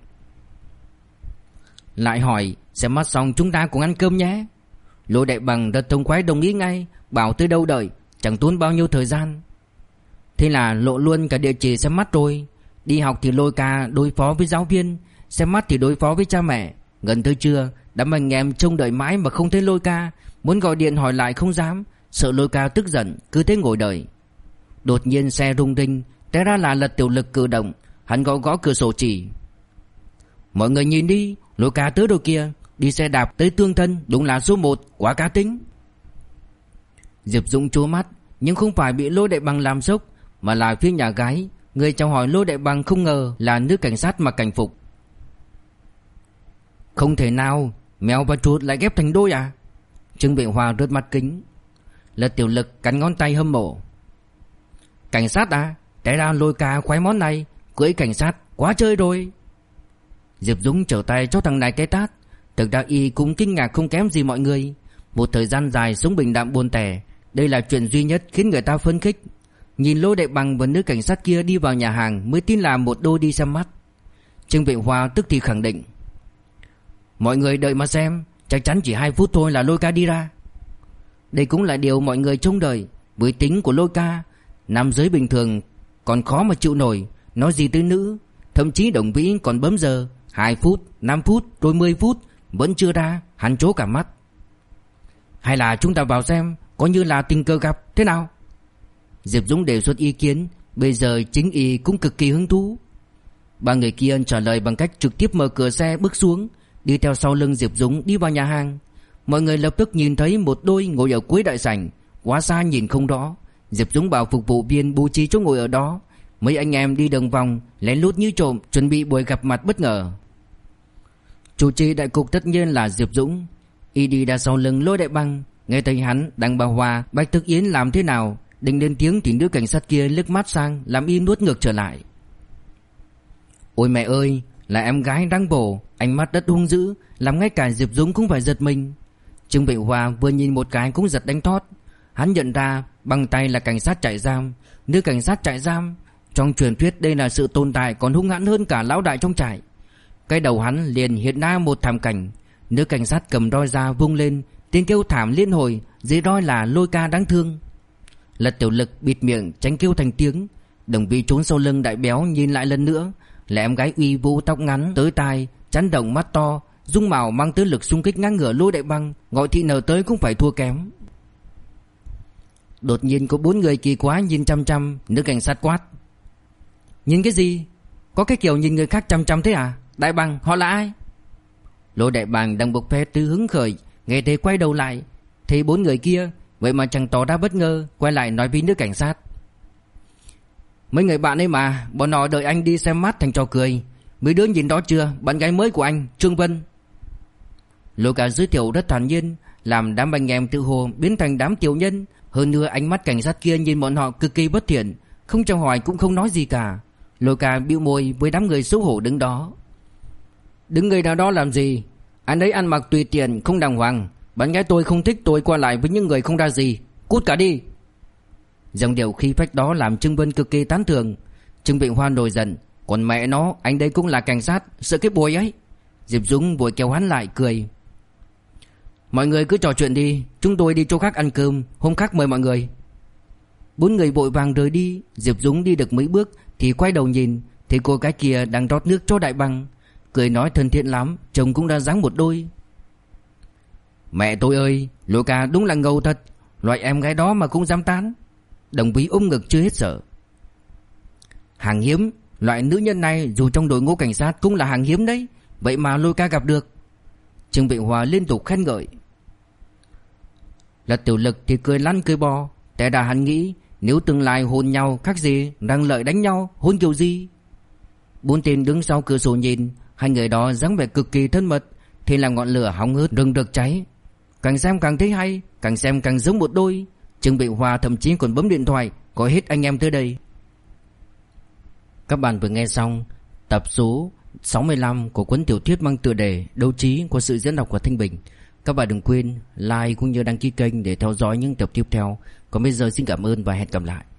Lại hỏi, xem mắt xong chúng ta cùng ăn cơm nhé. Lôi Đại Bằng rất thông khoái đồng ý ngay, bảo tới đâu đợi, chẳng tốn bao nhiêu thời gian. Thế là lộ luôn cả địa chỉ xem mắt rồi. Đi học thì Lôi ca đối phó với giáo viên, xem mắt thì đối phó với cha mẹ. Gần tới trưa, đám anh em trông đợi mãi mà không thấy Lôi ca, muốn gọi điện hỏi lại không dám, sợ Lôi ca tức giận, cứ thế ngồi đợi. Đột nhiên xe rung rinh, té ra là Lật Tiểu Lực cử động. Hắn gõ gõ cửa sổ chỉ. Mọi người nhìn đi, Lôi ca tới rồi kìa, đi xe đạp tới Tương Thân, đúng là số 1, quá cá tính. Diệp Dũng trố mắt, nhưng không phải bị Lôi Đại Bằng làm sốc, mà là phía nhà gái. Người chào hỏi Lôi Đại Bằng không ngờ là nữ cảnh sát mặc cảnh phục. Không thể nào, mèo và chuột lại ghép thành đôi à? Trương Vị Hoa rớt mắt kính. Lật Tiểu Lực cắn ngón tay hâm mộ. Cảnh sát à? Té ra Lôi ca khoái món này, cưỡi cảnh sát quá chơi rồi. Diệp Dũng trở tay cho thằng này cái tát. Thực ra y cũng kinh ngạc không kém gì mọi người. Một thời gian dài sống bình đạm buồn tẻ, đây là chuyện duy nhất khiến người ta phấn khích. Nhìn Lô Đại Bằng và nữ cảnh sát kia đi vào nhà hàng mới tin là một đôi đi xem mắt. Trương Vệ Hoa tức thì khẳng định: mọi người đợi mà xem, chắc chắn chỉ 2 phút thôi là Lôi Ca đi ra. Đây cũng là điều mọi người trông đợi. Với tính của Lôi Ca, nam giới bình thường còn khó mà chịu nổi, nói gì tới nữ. Thậm chí Đồng Vĩ còn bấm giờ 2 phút, 5 phút, rồi 10 phút vẫn chưa ra, hắn trố cả mắt. Hay là chúng ta vào xem, coi như là tình cờ gặp, thế nào? Diệp Dũng đề xuất ý kiến. Bây giờ chính y cũng cực kỳ hứng thú. Ba người kia trả lời bằng cách trực tiếp mở cửa xe bước xuống, đi theo sau lưng Diệp Dũng đi vào nhà hàng. Mọi người lập tức nhìn thấy một đôi ngồi ở cuối đại sảnh, quá xa nhìn không rõ. Diệp Dũng bảo phục vụ viên bố trí chỗ ngồi ở đó. Mấy anh em đi đường vòng, lén lút như trộm, chuẩn bị buổi gặp mặt bất ngờ. Chủ trì đại cục tất nhiên là Diệp Dũng. Y đi ra sau lưng Lôi Đại Bằng, nghe thấy hắn đang bảo Hòa, Bạch Thực Yến làm thế nào, định lên tiếng thì nữ cảnh sát kia liếc mắt sang, làm y nuốt ngược trở lại. Ôi mẹ ơi, là em gái đang bổ, ánh mắt rất hung dữ, làm ngay cả Diệp Dũng cũng phải giật mình. Trương Vệ Hoa vừa nhìn một cái cũng giật đánh thót. Hắn nhận ra bằng tay là cảnh sát trại giam. Nữ cảnh sát trại giam, trong truyền thuyết đây là sự tồn tại còn hung hãn hơn cả lão đại trong trại. Cái đầu hắn liền hiện ra một thảm cảnh. Nữ cảnh sát cầm roi ra vung lên, tiếng kêu thảm liên hồi, dưới roi là Lôi Ca đáng thương. Lật Tiểu Lực bịt miệng tránh kêu thành tiếng. Đồng Vĩ trốn sau lưng đại béo nhìn lại lần nữa, là em gái uy vũ tóc ngắn tới tai, chán động mắt to, dung mạo mang tới lực xung kích ngang ngửa Lôi Đại Bằng, gọi thị nở tới cũng phải thua kém. Đột nhiên có 4 người kỳ quái nhìn chăm chăm. Nữ cảnh sát quát: nhìn cái gì? Có cái kiểu nhìn người khác chăm chăm thế à? Đại Bằng, họ là ai? Lôi Đại Bằng đang bộc phát từ hứng khởi, nghe thế quay đầu lại, thấy 4 người kia, vậy mà chẳng tỏ ra bất ngờ, quay lại nói với nữ cảnh sát: mấy người bạn ấy mà, bọn họ đợi anh đi xem mắt thành trò cười. Mấy đứa nhìn đó chưa, bạn gái mới của anh, Trương Vân. Lôi Ca giới thiệu rất thản nhiên, làm đám anh em tự hồ biến thành đám tiểu nhân. Hơn nữa ánh mắt cảnh sát kia nhìn bọn họ cực kỳ bất thiện, không chào hỏi cũng không nói gì cả. Lôi Ca bĩu môi với đám người xấu hổ đứng đó. Đứng người nào đó làm gì? Anh ấy ăn mặc tùy tiện, không đàng hoàng. Bạn gái tôi không thích tôi qua lại với những người không ra gì. Cút cả đi. Dòng điệu khí phách đó làm Trương Vân cực kỳ tán thưởng. Trương Vịnh Hoan nổi giận: còn mẹ nó, anh đây cũng là cảnh sát, sợ cái bồi ấy. Diệp Dũng vội kéo hắn lại cười: mọi người cứ trò chuyện đi, chúng tôi đi chỗ khác ăn cơm, hôm khác mời mọi người. 4 người vội vàng rời đi. Diệp Dũng đi được mấy bước thì quay đầu nhìn, thì cô gái kia đang rót nước cho Đại Bằng, cười nói thân thiện lắm, chồng cũng đã dáng một đôi. Mẹ tôi ơi, Lôi Ca đúng là ngầu thật, loại em gái đó mà cũng dám tán. Đồng Vĩ ôm ngực chưa hết sợ. Hàng hiếm, loại nữ nhân này dù trong đội ngũ cảnh sát cũng là hàng hiếm đấy, vậy mà Lôi Ca gặp được. Trương Vịnh Hòa liên tục khen ngợi. Lật Tiểu Lực thì cười lăn cười bò, té ra hắn nghĩ nếu tương lai hôn nhau khác gì đang lợi đánh nhau, hôn kiểu gì. 4 tên đứng sau cửa sổ nhìn, hai người đó dáng vẻ cực kỳ thân mật, thì làm ngọn lửa hóng hớt rừng rực cháy. Càng xem càng thấy hay, càng xem càng giống một đôi. Trương Vịnh Hòa thậm chí còn bấm điện thoại gọi hết anh em tới đây. Các bạn vừa nghe xong tập số 65 của cuốn tiểu thuyết mang tựa đề Đấu Trí qua sự diễn đọc của Thanh Bình. Các bạn đừng quên like cũng như đăng ký kênh để theo dõi những tập tiếp theo. Còn bây giờ xin cảm ơn và hẹn gặp lại.